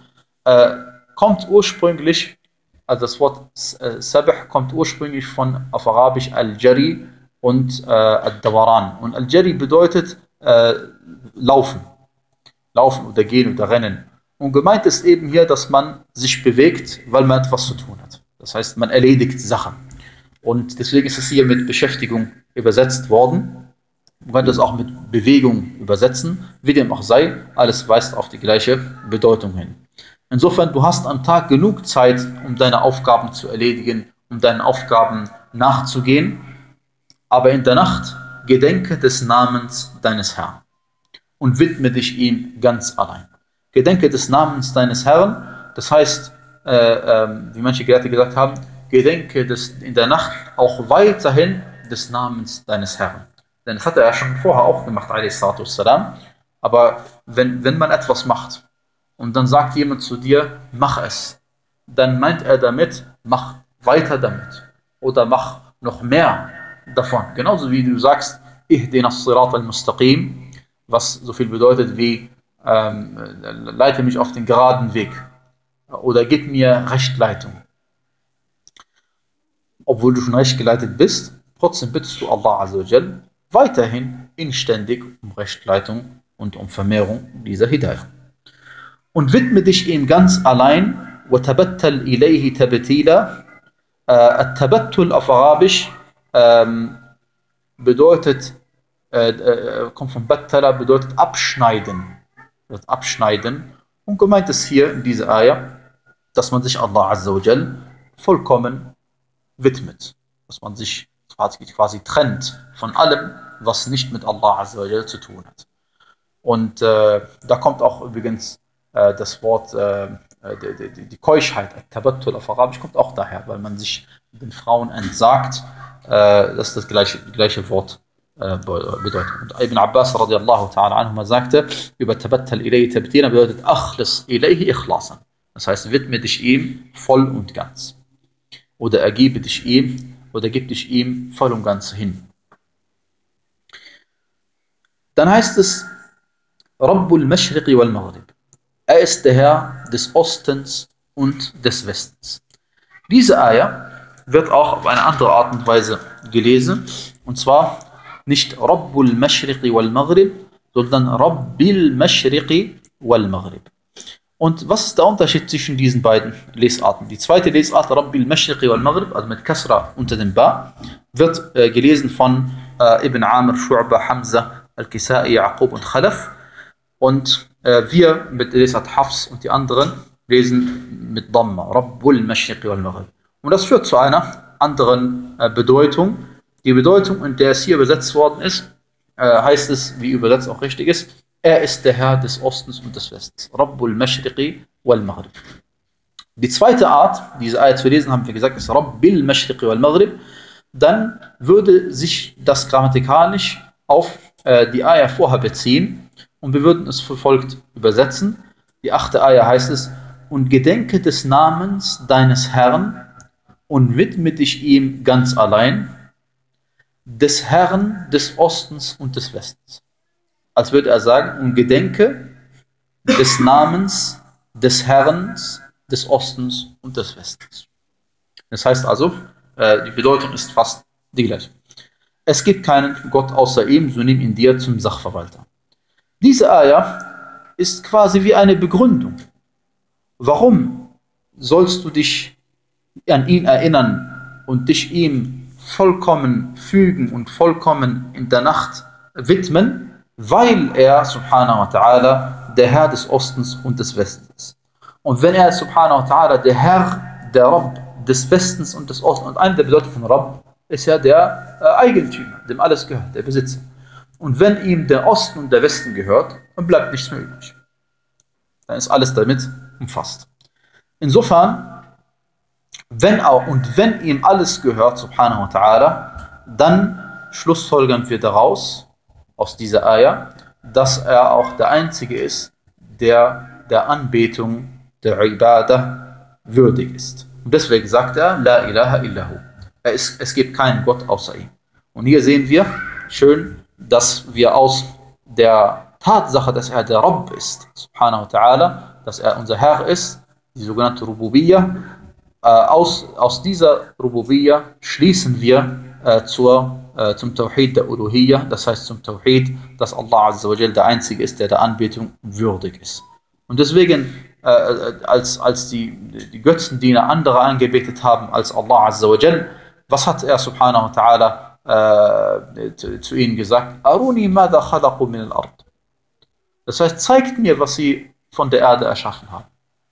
kommt ursprünglich, also das Wort sabh kommt ursprünglich von auf Arabisch al-Jari und äh, al-Dawaran. Und al-Jari bedeutet äh, laufen. Laufen oder gehen oder rennen. Und gemeint ist eben hier, dass man sich bewegt, weil man etwas zu tun hat. Das heißt, man erledigt Sachen. Und deswegen ist es hier mit Beschäftigung übersetzt worden. Man könnte es auch mit Bewegung übersetzen. Wie dem auch sei, alles weist auf die gleiche Bedeutung hin. Insofern, du hast am Tag genug Zeit, um deine Aufgaben zu erledigen, um deinen Aufgaben nachzugehen. Aber in der Nacht gedenke des Namens deines Herrn und widme dich ihm ganz allein. Gedenke des Namens deines Herrn, das heißt, äh, äh, wie manche Gelehrte gesagt haben, gedenke des, in der Nacht auch weiterhin des Namens deines Herrn. Denn das hat er ja schon vorher auch gemacht, alayhi salatu wassalam. Aber wenn, wenn man etwas macht und dann sagt jemand zu dir, mach es, dann meint er damit, mach weiter damit. Oder mach noch mehr davon. Genauso wie du sagst, ihdina as-sirat al-mustaqim, was so viel bedeutet wie, ähm, leite mich auf den geraden Weg. Oder gib mir Rechtleitung. Obwohl du schon recht geleitet bist, trotzdem bittest du Allah Azza wa Jal weiterhin inständig um Rechtleitung und um Vermehrung dieser Hidayah. Und widme dich ihm ganz allein, وَتَبَتَّلْ إِلَيْهِ تَبْتِيلًا. At-Tabattul auf Arabisch ähm, bedeutet, äh, äh, kommt von Battala, bedeutet abschneiden. Bedeutet abschneiden. Und gemeint ist hier in dieser Ayah, dass man sich Allah Azza wa Jal vollkommen widmet. Dass man sich quasi trennt von allem, was nicht mit Allah Azza wa Jal zu tun hat. Und äh, da kommt auch übrigens äh, das Wort, äh, die, die, die Keuschheit, Tabattul auf Arabisch, kommt auch daher, weil man sich den Frauen entsagt. Äh, das ist das gleiche, gleiche Wort äh, bedeutet. Und Ibn Abbas radiallahu ta'ala anhuma sagte, über Tabattal ilayhi tabtina bedeutet Akhlis ilayhi ikhlasan. Das heißt, widme dich ihm voll und ganz. Oder ergebe dich ihm, oder gib dich ihm voll und ganz hin. Dann heißt es, Rabbul Mashriqi wal Maghrib. Er ist der Herr des Ostens und des Westens. Diese Ayah wird auch auf eine andere Art und Weise gelesen. Und zwar nicht Rabbul Mashriqi wal Maghrib, sondern Rabbil Mashriqi wal Maghrib. Und was ist der Unterschied zwischen diesen beiden Lesarten? Die zweite Lesart, Rabbil Mashriqi wal Maghrib, also mit Kasra unter dem Ba, wird äh, gelesen von äh, Ibn Amr, Shu'ba, Hamza, Al-Kisai, Yaqub und Khalaf. Und äh, wir mit Lesat Hafs und die anderen lesen mit Dhamma, Rabbul Mashriqi wal Maghrib. Und das führt zu einer anderen äh, Bedeutung. Die Bedeutung, in der es hier übersetzt worden ist, äh, heißt es, wie übersetzt auch richtig ist, er ist der Herr des Ostens und des Westens. Rabbul Mashriqi wal Maghrib. Die zweite Art, diese Ayat zu lesen, haben wir gesagt, ist Rabbil Mashriqi wal Maghrib. Dann würde sich das grammatikalisch auf äh, die Ayah vorher beziehen und wir würden es wie folgt übersetzen. Die achte Ayah heißt es, und gedenke des Namens deines Herrn und widme dich ihm ganz allein, des Herrn des Ostens und des Westens. Als würde er sagen, und gedenke des Namens des Herrn des Ostens und des Westens. Das heißt also, äh, die Bedeutung ist fast die gleiche. Es gibt keinen Gott außer ihm, so nimm ihn dir zum Sachverwalter. Diese Ayah ist quasi wie eine Begründung. Warum sollst du dich an ihn erinnern und dich ihm vollkommen fügen und vollkommen in der Nacht widmen? Weil er, subhanahu wa ta'ala, der Herr des Ostens und des Westens ist. Und wenn er, subhanahu wa ta'ala, der Herr, der Rabb des Westens und des Ostens, und eine der Bedeutungen von Rabb ist ja der äh, Eigentümer, dem alles gehört, der Besitzer. Und wenn ihm der Osten und der Westen gehört, dann bleibt nichts mehr übrig. Dann ist alles damit umfasst. Insofern, wenn auch und wenn ihm alles gehört, subhanahu wa ta'ala, dann schlussfolgern wir daraus, aus dieser Ayah, dass er auch der Einzige ist, der der Anbetung, der Ibadah würdig ist. Und deswegen sagt er, La ilaha illahu. Er ist, es gibt keinen Gott außer ihm. Und hier sehen wir schön, dass wir aus der Tatsache, dass er der Rabb ist, subhanahu wa ta'ala, dass er unser Herr ist, die sogenannte Rububiyya, äh, aus, aus dieser Rububiyya schließen wir äh, zur, äh, zum Tawhid der Uluhiyya, das heißt zum Tawhid, dass Allah Azza wa Jal der Einzige ist, der der Anbetung würdig ist. Und deswegen, äh, als, als die, die Götzendiener andere angebetet haben als Allah Azza wa Jal, was hat er subhanahu wa ta'ala äh, zu, zu ihnen gesagt? Aruni mada khalaqu min al-ard. Das heißt, zeigt mir, was sie von der Erde erschaffen haben.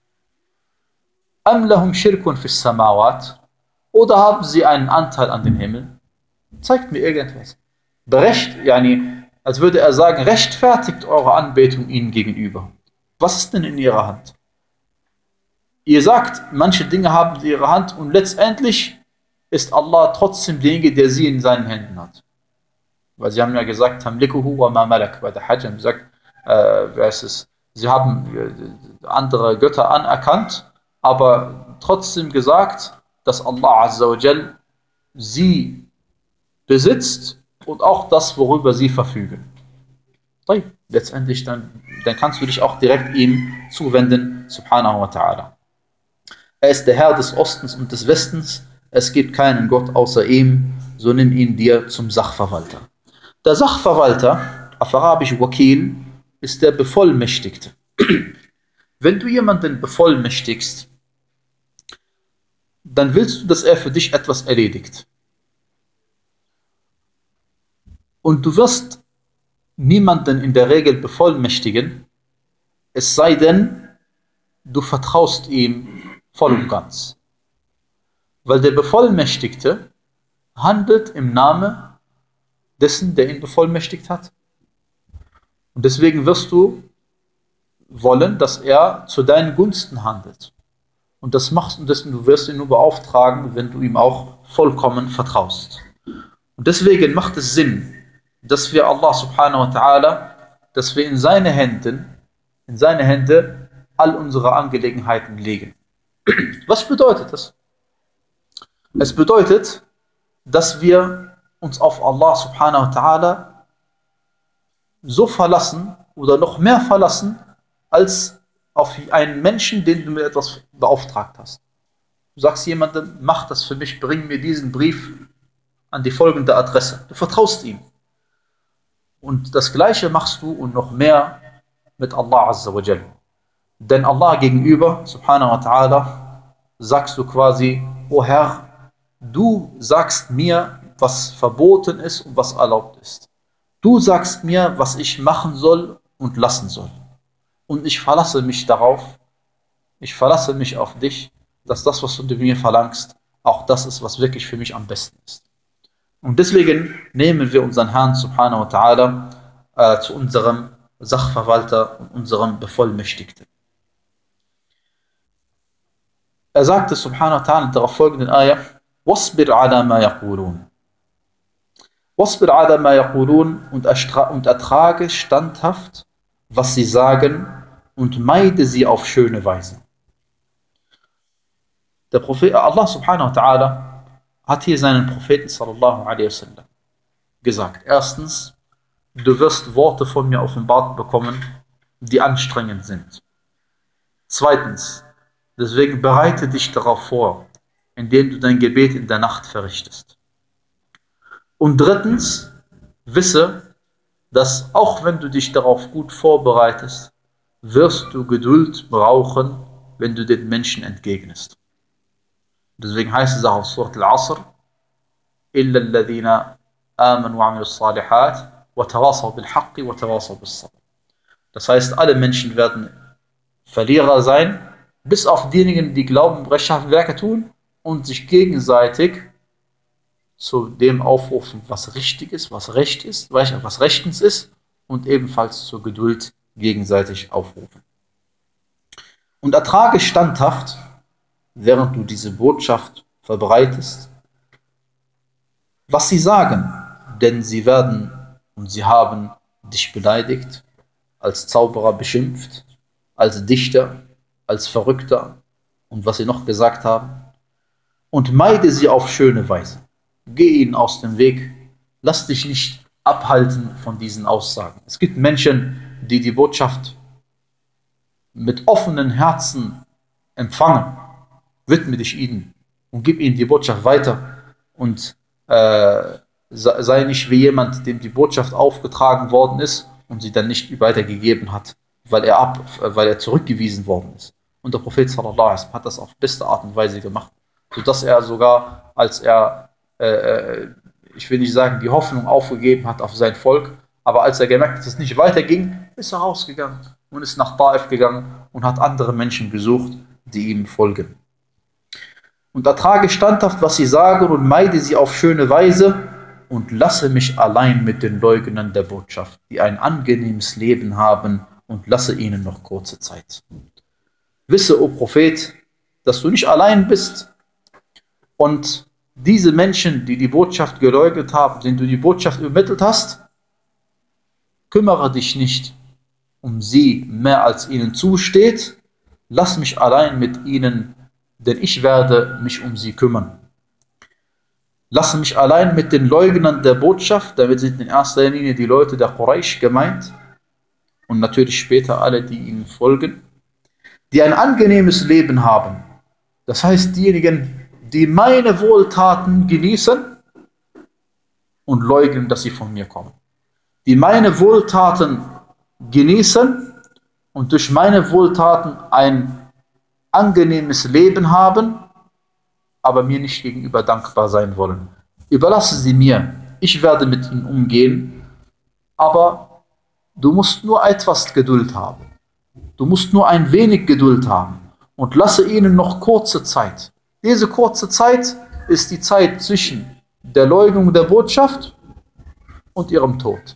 Am lahum shirkun fis samawat, oder haben sie einen Anteil an dem Himmel? Zeigt mir irgendwas. Berecht, yani, als würde er sagen, rechtfertigt eure Anbetung ihnen gegenüber. Was ist denn in ihrer Hand? Ihr sagt, manche Dinge haben sie in ihrer Hand und letztendlich ist Allah trotzdem derjenige, der sie in seinen Händen hat. Weil sie haben ja gesagt, Tamlikuhu wa ma malak. Bei der Hajj haben sie gesagt, äh, wer ist es? Sie haben äh, andere Götter anerkannt, aber trotzdem gesagt, dass Allah Azza wa Jal sie besitzt und auch das, worüber sie verfügen. Letztendlich dann, dann kannst du dich auch direkt ihm zuwenden, subhanahu wa ta'ala. Er ist der Herr des Ostens und des Westens, es gibt keinen Gott außer ihm, so nimm ihn dir zum Sachverwalter. Der Sachverwalter, auf Arabisch Wakil, ist der Bevollmächtigte. Wenn du jemanden bevollmächtigst, dann willst du, dass er für dich etwas erledigt. Und du wirst niemanden in der Regel bevollmächtigen, es sei denn, du vertraust ihm voll und ganz. Weil der Bevollmächtigte handelt im Namen dessen, der ihn bevollmächtigt hat. Und deswegen wirst du wollen, dass er zu deinen Gunsten handelt. Und das machst du, du wirst ihn nur beauftragen, wenn du ihm auch vollkommen vertraust. Und deswegen macht es Sinn, dass wir Allah subhanahu wa ta'ala, dass wir in seine Hände, in seine Hände all unsere Angelegenheiten legen. Was bedeutet das? Es bedeutet, dass wir uns auf Allah subhanahu wa ta'ala so verlassen oder noch mehr verlassen, als auf einen Menschen, den du mit etwas beauftragt hast. Du sagst jemandem, mach das für mich, bring mir diesen Brief an die folgende Adresse. Du vertraust ihm. Und das Gleiche machst du und noch mehr mit Allah Azza wa Jal. Denn Allah gegenüber, subhanahu wa ta'ala, sagst du quasi, o Herr, du sagst mir, was verboten ist und was erlaubt ist. Du sagst mir, was ich machen soll und lassen soll. und ich verlasse mich darauf, ich verlasse mich auf dich, dass das, was du mir verlangst, auch das ist, was wirklich für mich am besten ist. Und deswegen nehmen wir unseren Herrn subhanahu wa ta'ala äh, zu unserem Sachverwalter und unserem Bevollmächtigten. Er sagte subhanahu wa ta'ala in darauf folgenden Ayah: "Wasbir ala ma yaqulun." "Wasbir ala ma yaqulun" und ertrage standhaft, was sie sagen, und meide sie auf schöne Weise. Der Prophet, Allah subhanahu wa ta'ala hat hier seinen Propheten sallallahu alaihi wasallam gesagt: Erstens, du wirst Worte von mir offenbart bekommen, die anstrengend sind. Zweitens, deswegen bereite dich darauf vor, indem du dein Gebet in der Nacht verrichtest. Und drittens, wisse, dass auch wenn du dich darauf gut vorbereitest, wirst du Geduld brauchen, wenn du den Menschen entgegnest. Deswegen heißt es auch auf Surat Al-Asr: إِلَّا الَّذِينَ آمَنُوا وَعَمِلُوا الصَّالِحَاتِ وَتَوَاصَوْا بِالْحَقِّ وَتَوَاصَوْا بِالصَّبْرِ. Das heißt, alle Menschen werden Verlierer sein, bis auf diejenigen, die glauben, rechtschaffene Werke tun und sich gegenseitig zu dem aufrufen, was richtig ist, was recht ist, was rechtens ist, und ebenfalls zur Geduld gegenseitig aufrufen. Und ertrage standhaft, während du diese Botschaft verbreitest, was sie sagen, denn sie werden und sie haben dich beleidigt, als Zauberer beschimpft, als Dichter, als Verrückter und was sie noch gesagt haben. Und meide sie auf schöne Weise. Geh ihnen aus dem Weg. Lass dich nicht abhalten von diesen Aussagen. Es gibt Menschen, die die Botschaft mit offenen Herzen empfangen. Widme dich ihnen und gib ihnen die Botschaft weiter. Und äh, sei nicht wie jemand, dem die Botschaft aufgetragen worden ist und sie dann nicht weitergegeben hat, weil er, ab, weil er zurückgewiesen worden ist. Und der Prophet sallallahu alaihi wasallam hat das auf beste Art und Weise gemacht, sodass er sogar, als er, äh, ich will nicht sagen, die Hoffnung aufgegeben hat auf sein Volk, aber als er gemerkt hat, dass es nicht weiterging, ist er rausgegangen und ist nach Taif gegangen und hat andere Menschen gesucht, die ihm folgen. Und ertrage standhaft, was sie sagen, und meide sie auf schöne Weise, und lasse mich allein mit den Leugnern der Botschaft, die ein angenehmes Leben haben, und lasse ihnen noch kurze Zeit. Wisse, o Prophet, dass du nicht allein bist, und diese Menschen, die die Botschaft geleugnet haben, denen du die Botschaft übermittelt hast, kümmere dich nicht um sie mehr als ihnen zusteht, lass mich allein mit ihnen, denn ich werde mich um sie kümmern. Lasse mich allein mit den Leugnern der Botschaft, damit sind in erster Linie die Leute der Quraysh gemeint und natürlich später alle, die ihnen folgen, die ein angenehmes Leben haben. Das heißt, diejenigen, die meine Wohltaten genießen und leugnen, dass sie von mir kommen. Die meine Wohltaten genießen und durch meine Wohltaten ein angenehmes Leben haben, aber mir nicht gegenüber dankbar sein wollen. Überlasse sie mir, ich werde mit ihnen umgehen, aber du musst nur etwas Geduld haben. Du musst nur ein wenig Geduld haben und lasse ihnen noch kurze Zeit. Diese kurze Zeit ist die Zeit zwischen der Leugnung der Botschaft und ihrem Tod.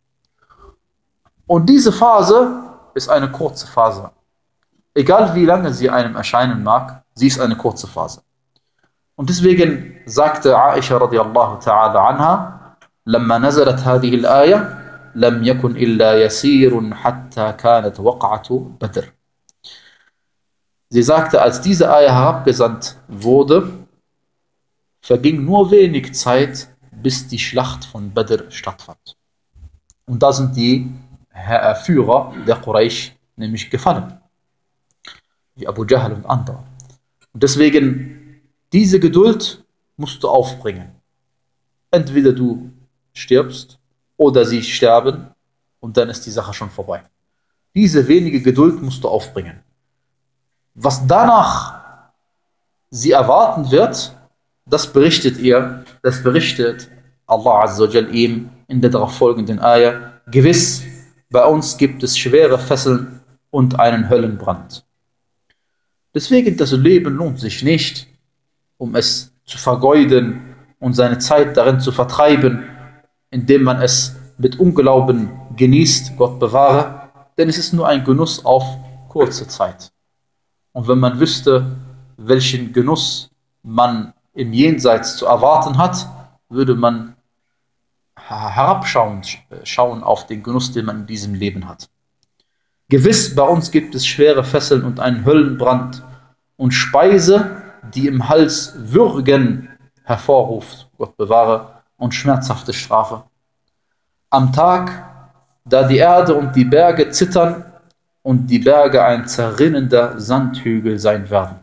Und diese Phase ist eine kurze Phase. Egal wie lange sie einem erscheinen mag, sie ist eine kurze Phase. Und deswegen sagte Aisha radiallahu ta'ala anha, لما نزلت هذه الآية لم يكن إلا يسير حتى كانت وقعة بدر. Sie sagte, als diese Ayah herabgesandt wurde, verging nur wenig Zeit, bis die Schlacht von Badr stattfand. Und da sind die Führer der Quraysh nämlich gefallen, wie Abu Jahl und andere. Und deswegen, diese Geduld musst du aufbringen. Entweder du stirbst oder sie sterben und dann ist die Sache schon vorbei. Diese wenige Geduld musst du aufbringen. Was danach sie erwarten wird, das berichtet ihr, das berichtet Allah Azza wa Jal ihm in der darauf folgenden Ayah. Gewiss, bei uns gibt es schwere Fesseln und einen Höllenbrand. Deswegen, das Leben lohnt sich nicht, um es zu vergeuden und seine Zeit darin zu vertreiben, indem man es mit Unglauben genießt, Gott bewahre, denn es ist nur ein Genuss auf kurze Zeit. Und wenn man wüsste, welchen Genuss man im Jenseits zu erwarten hat, würde man herabschauen schauen auf den Genuss, den man in diesem Leben hat. Gewiss, bei uns gibt es schwere Fesseln und einen Höllenbrand und Speise, die im Hals Würgen hervorruft, Gott bewahre, und schmerzhafte Strafe. Am Tag, da die Erde und die Berge zittern und die Berge ein zerrinnender Sandhügel sein werden.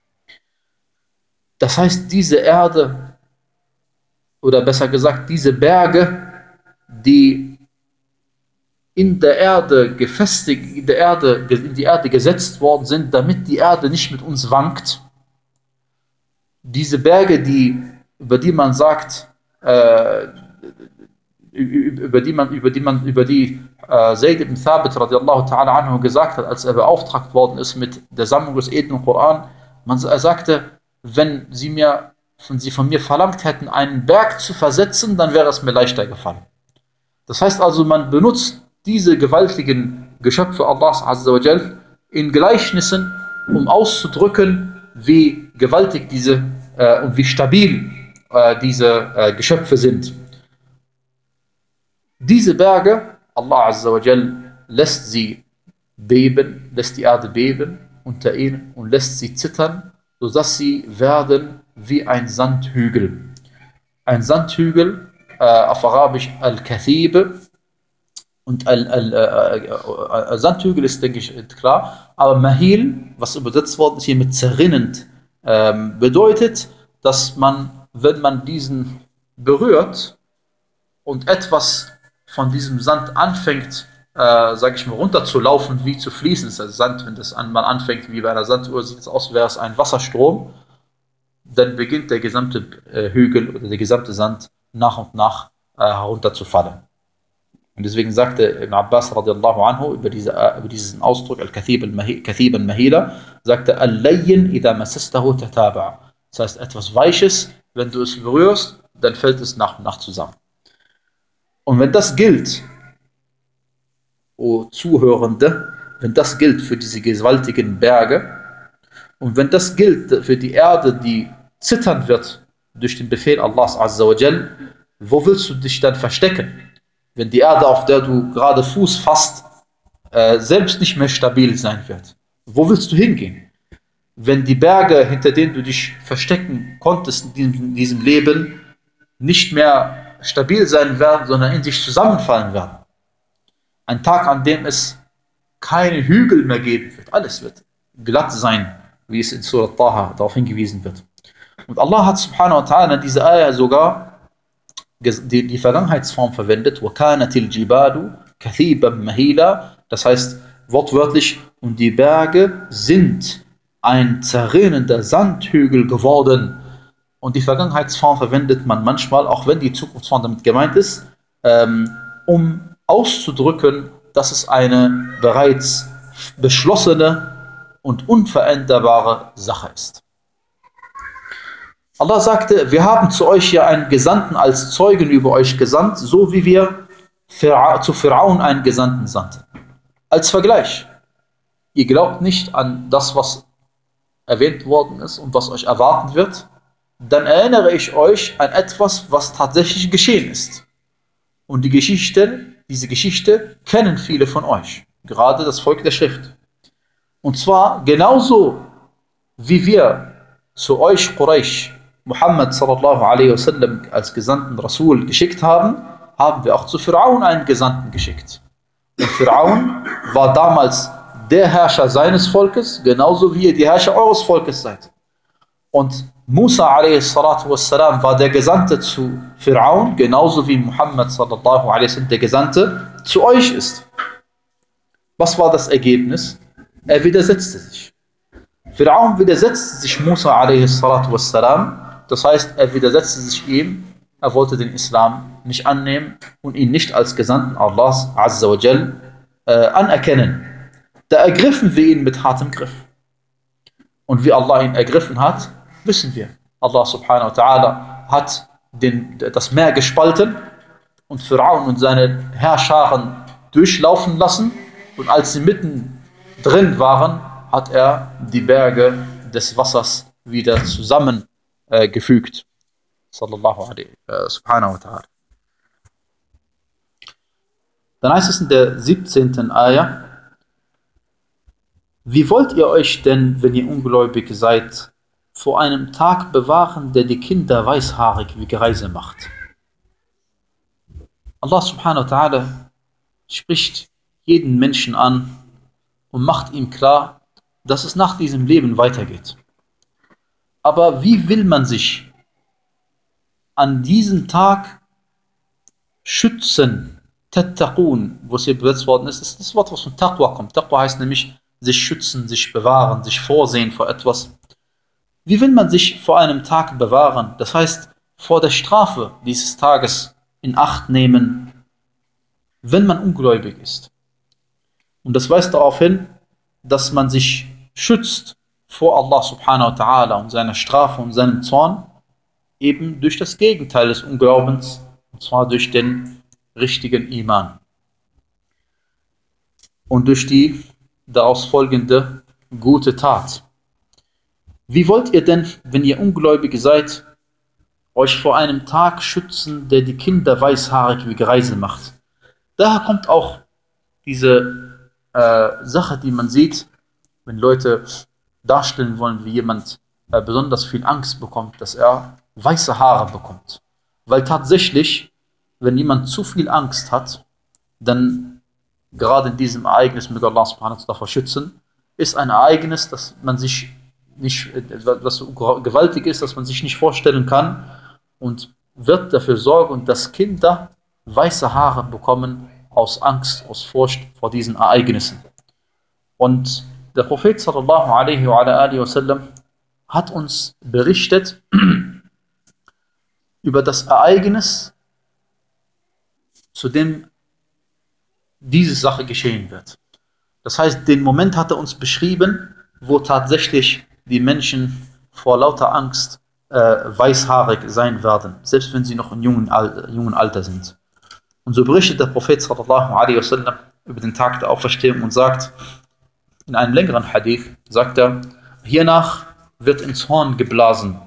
Das heißt, diese Erde, oder besser gesagt, diese Berge, die in der Erde gefestigt, in der Erde, in die Erde gesetzt worden sind, damit die Erde nicht mit uns wankt. Diese Berge, die, über die man sagt, äh, über die man, über die man, über die äh, Zayd ibn Thabit radiallahu ta'ala anhu gesagt hat, als er beauftragt worden ist mit der Sammlung des edlen Koran, man, er sagte, wenn sie mir, wenn sie von mir verlangt hätten, einen Berg zu versetzen, dann wäre es mir leichter gefallen. Das heißt also, man benutzt diese gewaltigen Geschöpfe Allahs Azza wa Jal in Gleichnissen, um auszudrücken, wie gewaltig diese äh, und wie stabil äh, diese äh, Geschöpfe sind. Diese Berge, Allah Azza wa Jal lässt sie beben, lässt die Erde beben unter ihnen und lässt sie zittern, sodass sie werden wie ein Sandhügel. Ein Sandhügel, äh, auf Arabisch Al-Kathib, und Al, Al, äh, Sandhügel ist, denke ich, klar, aber Mahil, was übersetzt worden ist hier mit zerrinnend, ähm, bedeutet, dass man, wenn man diesen berührt und etwas von diesem Sand anfängt, äh, sage ich mal, runterzulaufen, wie zu fließen, ist also Sand, wenn das an, man anfängt, wie bei einer Sanduhr, sieht es aus, als wäre es ein Wasserstrom, dann beginnt der gesamte äh, Hügel oder der gesamte Sand nach und nach äh, herunterzufallen. Und deswegen sagte Ibn Abbas radiallahu anhu über, diese, über diesen Ausdruck, Al-Kathib al-Mahila, sagte, Al-Layyin idha masastahu tataba. Das heißt, etwas Weiches, wenn du es berührst, dann fällt es nach und nach zusammen. Und wenn das gilt, o Zuhörende, wenn das gilt für diese gewaltigen Berge und wenn das gilt für die Erde, die zittern wird durch den Befehl Allahs Azza wa Jal, wo willst du dich dann verstecken? Wenn die Erde, auf der du gerade Fuß fasst, äh, selbst nicht mehr stabil sein wird. Wo willst du hingehen? Wenn die Berge, hinter denen du dich verstecken konntest in diesem, in diesem Leben, nicht mehr stabil sein werden, sondern in sich zusammenfallen werden. Ein Tag, an dem es keine Hügel mehr geben wird. Alles wird glatt sein, wie es in Surah Taha darauf hingewiesen wird. Und Allah hat subhanahu wa ta'ala diese Ayah sogar die, die Vergangenheitsform verwendet, وَكَانَتِ الْجِبَالُ كَثِيبًا مَهِيلًا, das heißt wortwörtlich, und die Berge sind ein zerrinnender Sandhügel geworden. Und die Vergangenheitsform verwendet man manchmal, auch wenn die Zukunftsform damit gemeint ist, ähm, um auszudrücken, dass es eine bereits beschlossene und unveränderbare Sache ist. Allah sagte, wir haben zu euch ja einen Gesandten als Zeugen über euch gesandt, so wie wir zu Pharaon einen Gesandten sandten. Als Vergleich, ihr glaubt nicht an das, was erwähnt worden ist und was euch erwarten wird, dann erinnere ich euch an etwas, was tatsächlich geschehen ist. Und die Geschichte, diese Geschichte kennen viele von euch, gerade das Volk der Schrift. Und zwar genauso, wie wir zu euch Quraysh Muhammad sallallahu alaihi wasallam als Gesandten Rasul geschickt haben, haben wir auch zu Pharaon einen Gesandten geschickt. Und Pharaon war damals der Herrscher seines Volkes, genauso wie ihr die Herrscher eures Volkes seid. Und Musa alaihi salatu wassalam war der Gesandte zu Pharaon, genauso wie Muhammad sallallahu alaihi wasallam der Gesandte zu euch ist. Was war das Ergebnis? Er widersetzte sich. Pharaon widersetzte sich Musa alaihi salatu wassalam, das heißt, er widersetzte sich ihm, er wollte den Islam nicht annehmen und ihn nicht als Gesandten Allahs Azza wa Jal äh, anerkennen. Da ergriffen wir ihn mit hartem Griff. Und wie Allah ihn ergriffen hat, wissen wir. Allah subhanahu wa ta'ala hat den, das Meer gespalten und Pharaon und seine Herrscharen durchlaufen lassen. Und als sie mitten drin waren, hat er die Berge des Wassers wieder zusammengefügt. Äh, Sallallahu alaihi äh, subhanahu wa ta'ala. Dann heißt es in der siebzehnten Ayah: Wie wollt ihr euch denn, wenn ihr ungläubig seid, vor einem Tag bewahren, der die Kinder weißhaarig wie Greise macht? Allah subhanahu wa ta'ala spricht jeden Menschen an und macht ihm klar, dass es nach diesem Leben weitergeht. Aber wie will man sich an diesem Tag schützen? Tattaqun, wo es hier übersetzt worden ist, ist das Wort, was von Taqwa kommt. Taqwa heißt nämlich sich schützen, sich bewahren, sich vorsehen vor etwas. Wie will man sich vor einem Tag bewahren? Das heißt, vor der Strafe dieses Tages in Acht nehmen, wenn man ungläubig ist. Und das weist darauf hin, dass man sich schützt vor Allah subhanahu wa ta'ala und seiner Strafe und seinem Zorn, eben durch das Gegenteil des Unglaubens, und zwar durch den richtigen Iman. Und durch die daraus folgende gute Tat. Wie wollt ihr denn, wenn ihr Ungläubige seid, euch vor einem Tag schützen, der die Kinder weißhaarig wie Greise macht? Daher kommt auch diese äh, Sache, die man sieht, wenn Leute darstellen wollen, wie jemand äh, besonders viel Angst bekommt, dass er weiße Haare bekommt. Weil tatsächlich, wenn jemand zu viel Angst hat, dann gerade in diesem Ereignis, mit Allah subhanahu wa ta'ala davor schützen, ist ein Ereignis, das man sich nicht, was so gewaltig ist, dass man sich nicht vorstellen kann, und wird dafür sorgen, dass Kinder weiße Haare bekommen aus Angst, aus Furcht vor diesen Ereignissen. Und der Prophet sallallahu alaihi wa alihi wasallam hat uns berichtet über das Ereignis, zu dem diese Sache geschehen wird. Das heißt, den Moment hat er uns beschrieben, wo tatsächlich die Menschen vor lauter Angst äh, weißhaarig sein werden, selbst wenn sie noch im jungen, Al jungen Alter sind. Und so berichtet der Prophet sallallahu alaihi wasallam über den Tag der Auferstehung und sagt, in einem längeren Hadith, sagt er, hiernach wird ins Horn geblasen.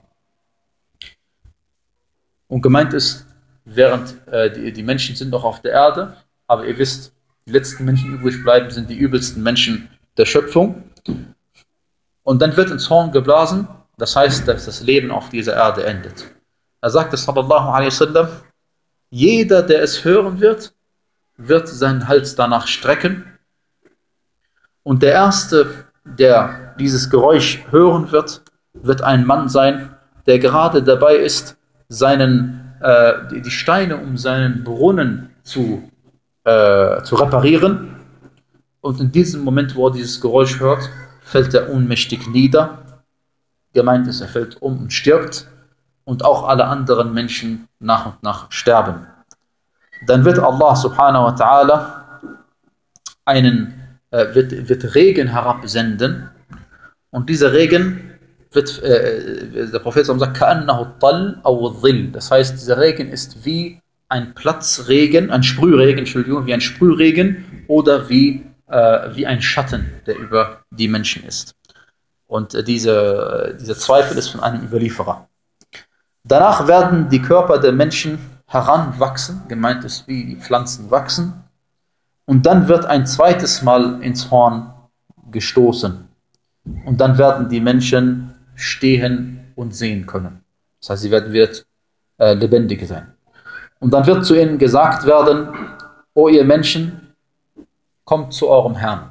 Und gemeint ist, während äh, die, die Menschen sind noch auf der Erde, aber ihr wisst, die letzten Menschen übrig bleiben, sind die übelsten Menschen der Schöpfung. Und dann wird ins Horn geblasen, das heißt, dass das Leben auf dieser Erde endet. Er sagte, sallallahu alaihi wasallam, jeder, der es hören wird, wird seinen Hals danach strecken. Und der Erste, der dieses Geräusch hören wird, wird ein Mann sein, der gerade dabei ist, seinen, äh, die Steine um seinen Brunnen zu, äh, zu reparieren. Und in diesem Moment, wo er dieses Geräusch hört, fällt er ohnmächtig nieder. Gemeint ist, er fällt um und stirbt. Und auch alle anderen Menschen nach und nach sterben. Dann wird Allah subhanahu wa ta'ala einen, äh, wird, wird Regen herabsenden. Und dieser Regen wird, äh, der Prophet sagt, كَأَنَّهُ الطَّلْ أو الظِّلْ. Das heißt, dieser Regen ist wie ein Platzregen, ein Sprühregen, Entschuldigung, wie ein Sprühregen oder wie, äh, wie ein Schatten, der über die Menschen ist. Und äh, diese, dieser Zweifel ist von einem Überlieferer. Danach werden die Körper der Menschen heranwachsen, gemeint ist, wie die Pflanzen wachsen. Und dann wird ein zweites Mal ins Horn gestoßen. Und dann werden die Menschen stehen und sehen können. Das heißt, sie werden wieder äh, lebendig sein. Und dann wird zu ihnen gesagt werden, o ihr Menschen, kommt zu eurem Herrn.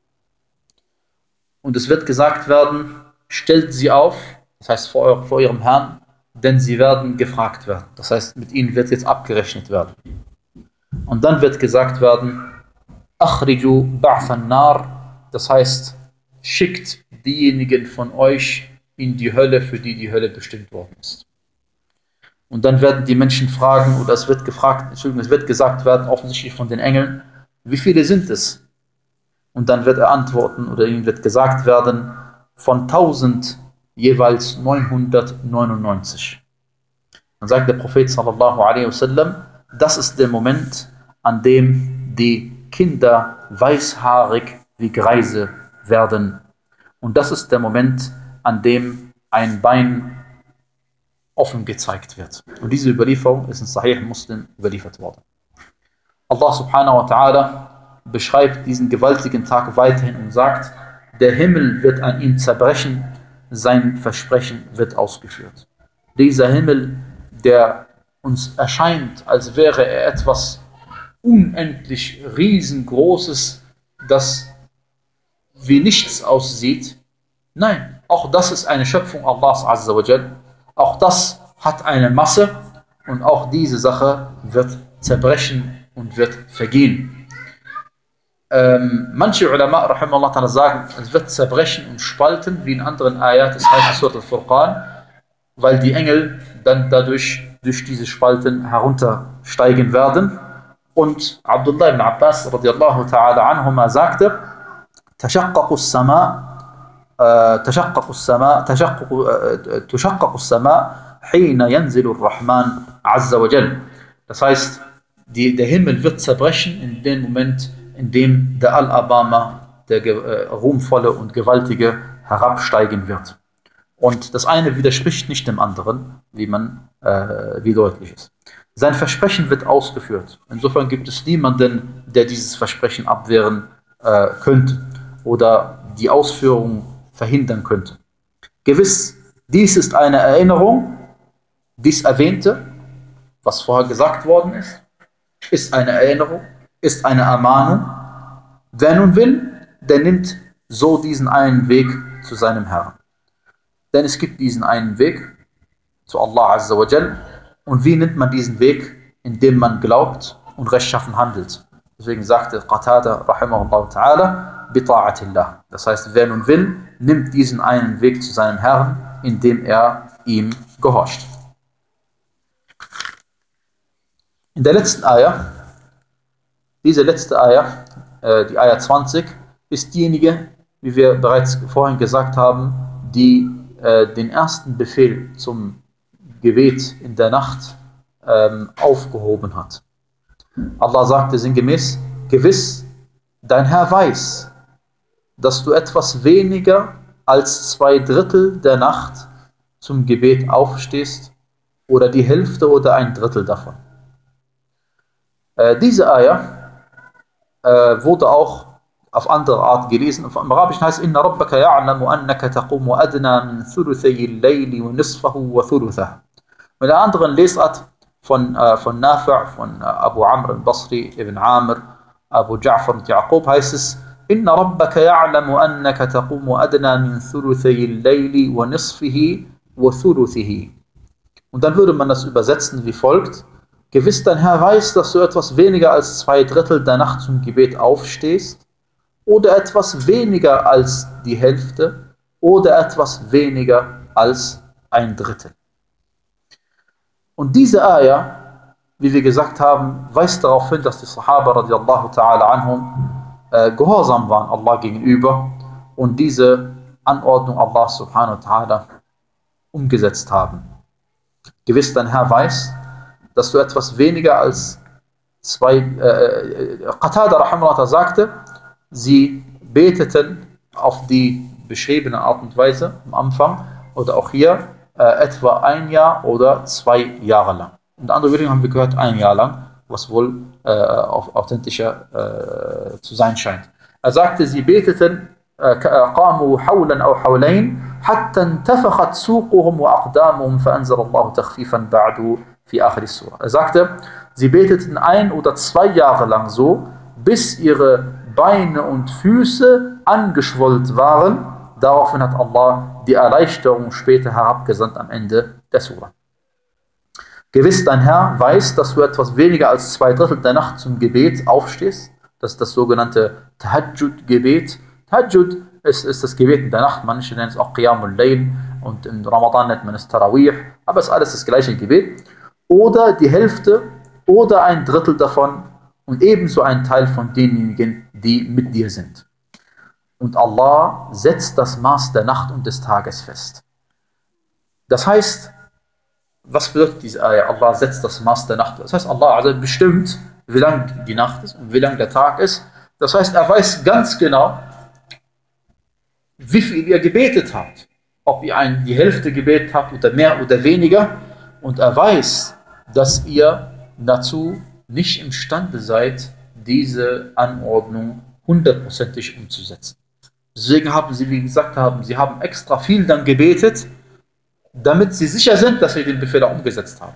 Und es wird gesagt werden, stellt sie auf, das heißt vor, vor ihrem Herrn, denn sie werden gefragt werden. Das heißt, mit ihnen wird jetzt abgerechnet werden. Und dann wird gesagt werden, Akhriju ba'than nar, das heißt, schickt diejenigen von euch in die Hölle, für die die Hölle bestimmt worden ist. Und dann werden die Menschen fragen, oder es wird gefragt, Entschuldigung, es wird gesagt werden, offensichtlich von den Engeln, wie viele sind es? Und dann wird er antworten oder ihm wird gesagt werden, von tausend jeweils neunhundertneunundneunzig. Dann sagt der Prophet sallallahu alaihi wasallam, das ist der Moment, an dem die Kinder weißhaarig wie Greise werden. Und das ist der Moment, an dem ein Bein offen gezeigt wird. Und diese Überlieferung ist in Sahih Muslim überliefert worden. Allah subhanahu wa ta'ala beschreibt diesen gewaltigen Tag weiterhin und sagt, der Himmel wird an ihm zerbrechen, sein Versprechen wird ausgeführt. Dieser Himmel, der uns erscheint, als wäre er etwas unendlich riesengroßes, das wie nichts aussieht. Nein, auch das ist eine Schöpfung Allahs Azza wa Jal. Auch das hat eine Masse und auch diese Sache wird zerbrechen und wird vergehen. Ähm, manche Ulama rahimahullah sagen, es wird zerbrechen und spalten, wie in anderen Ayat, das heißt Surat al-Furqan, weil die Engel dann dadurch durch diese Spalten heruntersteigen werden. Und Abdullah ibn Abbas radiallahu ta'ala anhuma sagte, تشقق السماء تشقق السماء تشقق تشقق السماء حين ينزل الرحمن عز وجل. Das heißt, die, der Himmel wird zerbrechen in dem Moment, in dem der Al-Abama, der äh, ruhmvolle und gewaltige, herabsteigen wird. Und das eine widerspricht nicht dem anderen, wie man äh, wie deutlich ist. Sein Versprechen wird ausgeführt. Insofern gibt es niemanden, der dieses Versprechen abwehren äh, könnte oder die Ausführung verhindern könnte. Gewiss, dies ist eine Erinnerung, dies Erwähnte, was vorher gesagt worden ist, ist eine Erinnerung, ist eine Ermahnung. Wer nun will, der nimmt so diesen einen Weg zu seinem Herrn. Denn es gibt diesen einen Weg zu Allah Azza wa Jal. Und wie nimmt man diesen Weg? Indem man glaubt und rechtschaffen handelt. Deswegen sagte Qatada rahimahullah ta'ala, bita'atillah. Das heißt, wer nun will, nimmt diesen einen Weg zu seinem Herrn, indem er ihm gehorcht. In der letzten Ayah, diese letzte Ayah, äh, die Ayah zwanzig, ist diejenige, wie wir bereits vorhin gesagt haben, die äh, den ersten Befehl zum Gebet in der Nacht ähm, aufgehoben hat. Allah sagte sinngemäß, gewiss, dein Herr weiß, dass du etwas weniger als zwei Drittel der Nacht zum Gebet aufstehst oder die Hälfte oder ein Drittel davon. Äh, diese Ayah äh, wurde auch auf andere Art gelesen. Im Arabischen heißt es, Inna rabbaka ya'lamu annaka taqumu adna min thuluthay al-layli wa nisfahu wa thuluthahu. Mit einer anderen Lesart von, äh, von Nafi', von äh, Abu Amr al-Basri, Ibn Amr, Abu Ja'far und Yaqub heißt es, Inna rabbaka ya'lamu annaka taqumu adna min thuluthay al-layli wa nisfihi wa thuluthihi. Und dann würde man das übersetzen wie folgt: Gewiss, dein Herr weiß, dass du etwas weniger als zwei Drittel der Nacht zum Gebet aufstehst oder etwas weniger als die Hälfte oder etwas weniger als ein Drittel. Und diese Ayah, wie wir gesagt haben, weist darauf hin, dass die Sahaba radiallahu ta'ala anhum äh, gehorsam waren Allah gegenüber und diese Anordnung Allah subhanahu wa ta'ala umgesetzt haben. Gewiss, dein Herr weiß, dass du etwas weniger als zwei, äh, Qatada rahimahullah sagte, sie beteten auf die beschriebene Art und Weise am Anfang oder auch hier äh, etwa ein Jahr oder zwei Jahre lang. Und andere Überlegungen haben wir gehört, ein Jahr lang, was wohl äh, authentischer äh, zu sein scheint. Er sagte, sie beteten قاموا حولا أو حولين حتى انتفخت سوقهم وأقدامهم فأنزل الله تخفيفا بعد في آخر السورة. Er sagte, sie beteten ein oder zwei Jahre lang so, bis ihre Beine und Füße angeschwollt waren. Daraufhin hat Allah die Erleichterung später herabgesandt am Ende der Surah. Gewiss, dein Herr weiß, dass du etwas weniger als zwei Drittel der Nacht zum Gebet aufstehst. Das ist das sogenannte Tahajjud-Gebet. Tahajjud ist, ist das Gebet in der Nacht. Manche nennen es auch Qiyamul Layl und im Ramadan nennt man es Tarawih. Aber es ist alles das gleiche Gebet. Oder die Hälfte oder ein Drittel davon und ebenso ein Teil von denjenigen, die mit dir sind. und Allah setzt das Maß der Nacht und des Tages fest. Das heißt, was bedeutet diese Ayah? Allah setzt das Maß der Nacht. Das heißt, Allah also bestimmt, wie lang die Nacht ist und wie lang der Tag ist. Das heißt, er weiß ganz genau, wie viel ihr gebetet habt. Ob ihr ein, die Hälfte gebetet habt oder mehr oder weniger. Und er weiß, dass ihr dazu nicht imstande seid, diese Anordnung hundertprozentig umzusetzen. Deswegen haben sie, wie gesagt haben, sie haben extra viel dann gebetet, damit sie sicher sind, dass sie den Befehl auch umgesetzt haben.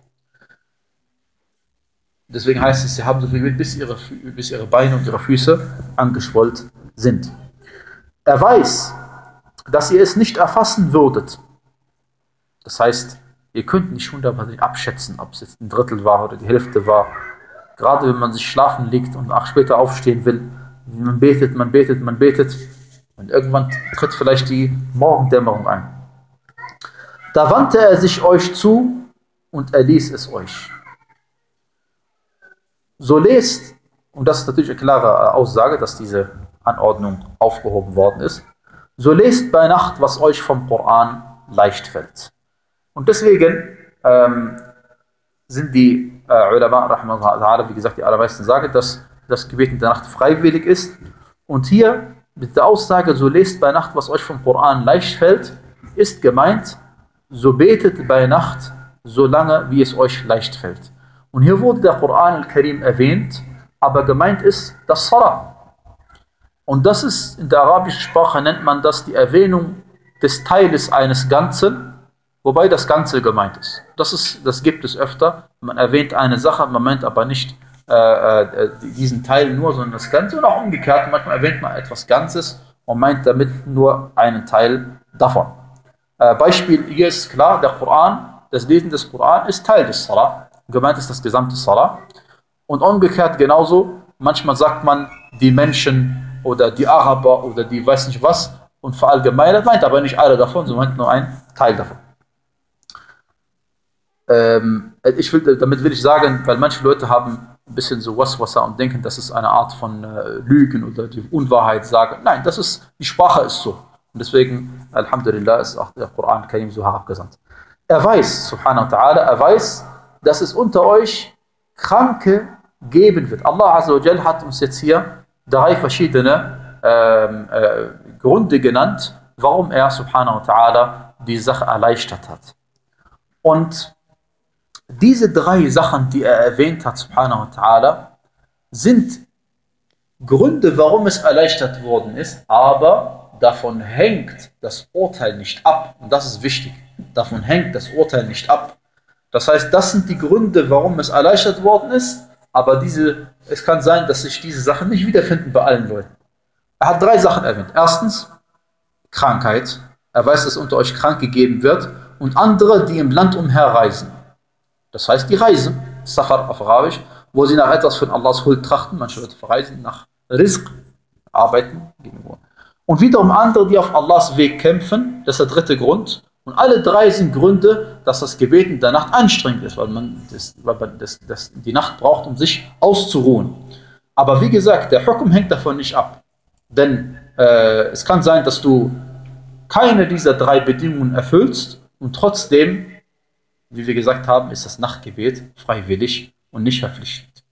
Deswegen heißt es, sie haben so viel gebetet, bis ihre, bis ihre Beine und ihre Füße angeschwollen sind. Er weiß, dass ihr es nicht erfassen würdet. Das heißt, ihr könnt nicht hundertprozentig abschätzen, ob es jetzt ein Drittel war oder die Hälfte war. Gerade wenn man sich schlafen legt und auch später aufstehen will, man betet, man betet, man betet und irgendwann tritt vielleicht die Morgendämmerung ein. Da wandte er sich euch zu und er ließ es euch. So lest, und das ist natürlich eine klare Aussage, dass diese Anordnung aufgehoben worden ist, so lest bei Nacht, was euch vom Koran leicht fällt. Und deswegen ähm, sind die äh, Ulama, rahmatullahi, wie gesagt, die allermeisten sagen, dass das Gebet in der Nacht freiwillig ist. Und hier mit der Aussage, so lest bei Nacht, was euch vom Koran leicht fällt, ist gemeint, so betet bei Nacht, so lange, wie es euch leicht fällt. Und hier wurde der Koran al-Karim erwähnt, aber gemeint ist das Salah. Und das ist, in der arabischen Sprache nennt man das die Erwähnung des Teiles eines Ganzen, wobei das Ganze gemeint ist. Das ist, das gibt es öfter. Man erwähnt eine Sache, man meint aber nicht äh, äh, diesen Teil nur, sondern das Ganze. Und auch umgekehrt, manchmal erwähnt man etwas Ganzes und meint damit nur einen Teil davon. Äh, Beispiel hier ist klar, der Koran, das Lesen des Koran ist Teil des Salah. Gemeint ist das gesamte Salah. Und umgekehrt genauso, manchmal sagt man die Menschen oder die Araber oder die weiß nicht was und verallgemeinert, meint aber nicht alle davon, sondern meint nur ein Teil davon. Ähm, ich will, damit will ich sagen, weil manche Leute haben ein bisschen so Waswasa und denken, das ist eine Art von äh, Lügen oder die Unwahrheit sagen. Nein, das ist, die Sprache ist so. Und deswegen, Alhamdulillah, ist auch der Koran Karim so herabgesandt. Er weiß, subhanahu wa ta'ala, er weiß, dass es unter euch Kranke geben wird. Allah Azza wa Jal hat uns jetzt hier drei verschiedene ähm, äh, Gründe genannt, warum er, subhanahu wa ta'ala, die Sache erleichtert hat. Und diese drei Sachen, die er erwähnt hat, subhanahu wa ta'ala, sind Gründe, warum es erleichtert worden ist, aber davon hängt das Urteil nicht ab. Und das ist wichtig. Davon hängt das Urteil nicht ab. Das heißt, das sind die Gründe, warum es erleichtert worden ist, aber diese, es kann sein, dass sich diese Sachen nicht wiederfinden bei allen Leuten. Er hat drei Sachen erwähnt. Erstens, Krankheit. Er weiß, dass unter euch krank gegeben wird. Und andere, die im Land umherreisen. Das heißt, die reisen, Safar auf Arabisch, wo sie nach etwas von Allahs Huld trachten. Manche Leute verreisen nach Rizq, arbeiten. Und wiederum andere, die auf Allahs Weg kämpfen. Das ist der dritte Grund. Und alle drei sind Gründe, dass das Gebet in der Nacht anstrengend ist, weil man, das, weil man das, das, die Nacht braucht, um sich auszuruhen. Aber wie gesagt, der Hukum hängt davon nicht ab. Denn äh, es kann sein, dass du keine dieser drei Bedingungen erfüllst und trotzdem, wie wir gesagt haben, ist das Nachtgebet freiwillig und nicht verpflichtend.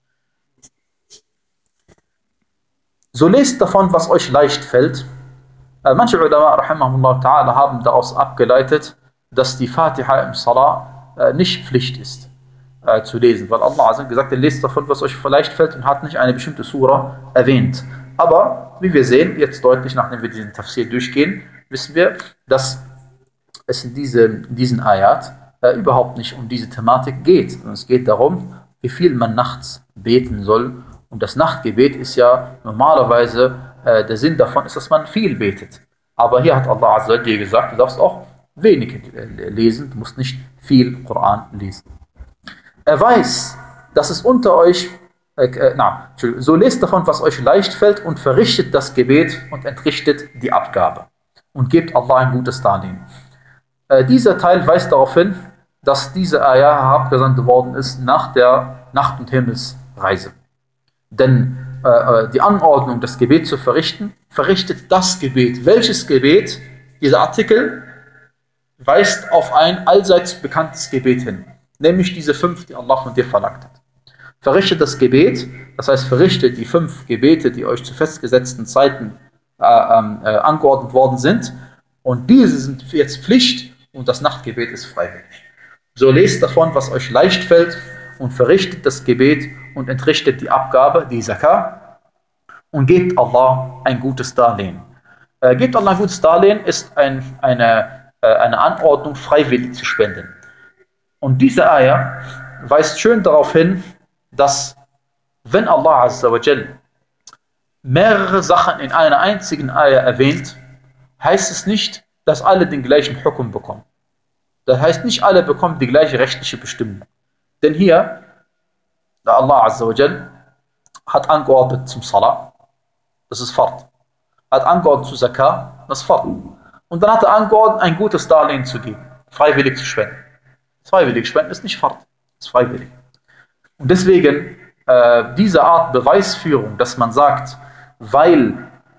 So lest davon, was euch leicht fällt. Äh, manche Ulama, rahimahumullah ta'ala, haben daraus abgeleitet, dass die Fatiha im Salah äh, nicht Pflicht ist äh, zu lesen, weil Allah also gesagt hat, lest davon, was euch leicht fällt und hat nicht eine bestimmte Sura erwähnt. Aber, wie wir sehen, jetzt deutlich, nachdem wir diesen Tafsir durchgehen, wissen wir, dass es in, diese, in diesen Ayat äh, überhaupt nicht um diese Thematik geht. Und es geht darum, wie viel man nachts beten soll. Und das Nachtgebet ist ja normalerweise, äh, der Sinn davon ist, dass man viel betet. Aber hier hat Allah Azza dir gesagt, du darfst auch wenig lesen, du musst nicht viel Koran lesen. Er weiß, dass es unter euch, äh, na, so lest davon, was euch leicht fällt und verrichtet das Gebet und entrichtet die Abgabe. Und gebt Allah ein gutes Darlehen. Äh, dieser Teil weist darauf hin, dass diese Ayah herabgesandt worden ist nach der Nacht- und Himmelsreise. Denn äh, die Anordnung, das Gebet zu verrichten, verrichtet das Gebet. Welches Gebet? Dieser Artikel weist auf ein allseits bekanntes Gebet hin, nämlich diese fünf, die Allah von dir verlangt hat. Verrichtet das Gebet, das heißt verrichtet die fünf Gebete, die euch zu festgesetzten Zeiten äh, äh, angeordnet worden sind, und diese sind jetzt Pflicht und das Nachtgebet ist freiwillig. So lest davon, was euch leicht fällt, und verrichtet das Gebet und entrichtet die Abgabe, die Zakah, und gebt Allah ein gutes Darlehen. Äh, gebt Allah ein gutes Darlehen ist ein, eine, äh, eine Anordnung, freiwillig zu spenden. Und diese Ayah weist schön darauf hin, dass wenn Allah Azza wa Jal mehrere Sachen in einer einzigen Ayah erwähnt, heißt es nicht, dass alle den gleichen Hukum bekommen. Das heißt, nicht alle bekommen die gleiche rechtliche Bestimmung. Denn hier, Allah Azza wa Jal hat angeordnet zum Salah, das ist Fard. Hat angeordnet zu Zakah, das ist Fard. Und dann hat er angeordnet, ein gutes Darlehen zu geben, freiwillig zu spenden. Freiwillig spenden ist nicht Fard, ist freiwillig. Und deswegen äh, diese Art Beweisführung, dass man sagt, weil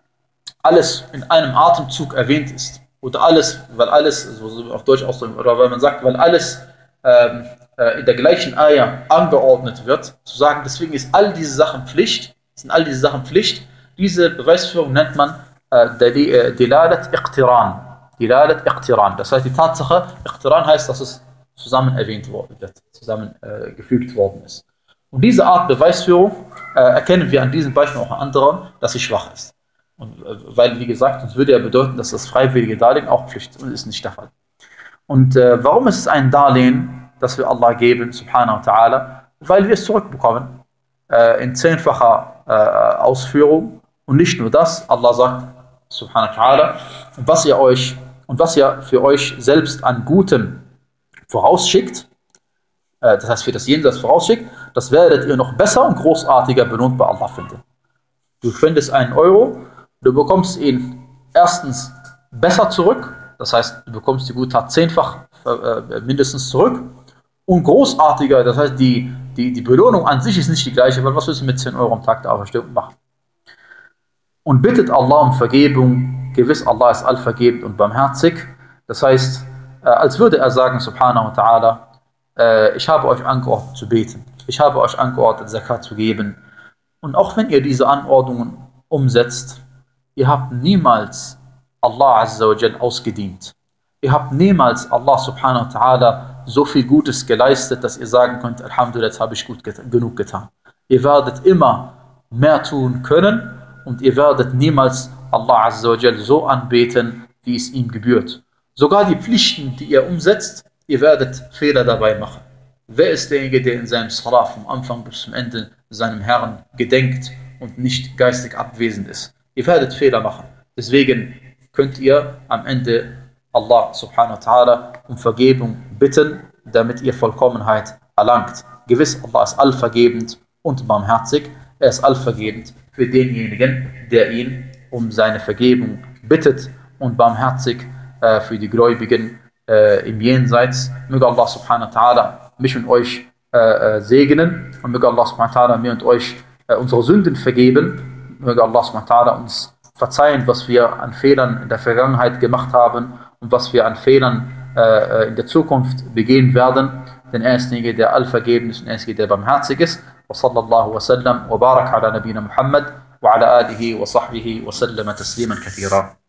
alles in einem Atemzug erwähnt ist, oder alles, weil alles, also auf Deutsch ausdrücken, oder weil man sagt, weil alles ähm, äh, in der gleichen Ayah angeordnet wird, zu sagen, deswegen ist all diese Sachen Pflicht, sind all diese Sachen Pflicht, diese Beweisführung nennt man äh, Dilalat Iqtiran. Dilalat Iqtiran. Das heißt, die Tatsache, Iqtiran heißt, dass es zusammen erwähnt worden wird, zusammengefügt äh, worden ist. Und diese Art Beweisführung äh, erkennen wir an diesem Beispiel auch an anderen, dass sie schwach ist. Und, äh, weil, wie gesagt, das würde ja bedeuten, dass das freiwillige Darlehen auch Pflicht ist, und ist nicht der Fall. Und äh, warum ist es ein Darlehen, das wir Allah geben, subhanahu wa ta'ala? Weil wir es zurückbekommen, äh, in zehnfacher äh, Ausführung. Und nicht nur das, Allah sagt, subhanahu wa ta'ala, was ihr euch und was ihr für euch selbst an Gutem vorausschickt, äh, das heißt für das Jenseits vorausschickt, das werdet ihr noch besser und großartiger belohnt bei Allah finden. Du spendest einen Euro, du bekommst ihn erstens besser zurück, das heißt, du bekommst die Guttat zehnfach äh, mindestens zurück, und großartiger, das heißt, die, die, die Belohnung an sich ist nicht die gleiche, weil was willst du mit zehn Euro am Tag der Auferstehung machen? Und bittet Allah um Vergebung, gewiss Allah ist allvergebend und barmherzig, das heißt, äh, als würde er sagen, subhanahu wa ta'ala, äh, ich habe euch angeordnet zu beten, ich habe euch angeordnet, Zakat zu geben. Und auch wenn ihr diese Anordnungen umsetzt, ihr habt niemals Allah Azza wa Jal ausgedient. Ihr habt niemals Allah subhanahu wa ta'ala so viel Gutes geleistet, dass ihr sagen könnt, Alhamdulillah, jetzt habe ich gut get- genug getan. Ihr werdet immer mehr tun können, und ihr werdet niemals Allah Azza wa Jal so anbeten, wie es ihm gebührt. Sogar die Pflichten, die ihr umsetzt, ihr werdet Fehler dabei machen. Wer ist derjenige, der in seinem Salah vom Anfang bis zum Ende seinem Herrn gedenkt und nicht geistig abwesend ist? Ihr werdet Fehler machen. Deswegen könnt ihr am Ende Allah subhanahu wa ta'ala um Vergebung bitten, damit ihr Vollkommenheit erlangt. Gewiss, Allah ist allvergebend und barmherzig. Er ist allvergebend für denjenigen, der ihn um seine Vergebung bittet, und barmherzig äh, für die Gläubigen äh, im Jenseits. Möge Allah subhanahu wa ta'ala mich und euch äh, segnen, und möge Allah subhanahu wa ta'ala mir und euch äh, unsere Sünden vergeben. Möge Allah subhanahu wa ta'ala uns verzeihen, was wir an Fehlern in der Vergangenheit gemacht haben und was wir an Fehlern äh, in der Zukunft begehen werden. Denn er ist derjenige, der allvergeben ist, und er ist derjenige, der barmherzig ist. وصلى الله وسلم وبارك على نبينا محمد وعلى آله وصحبه وسلم تسليما كثيرا.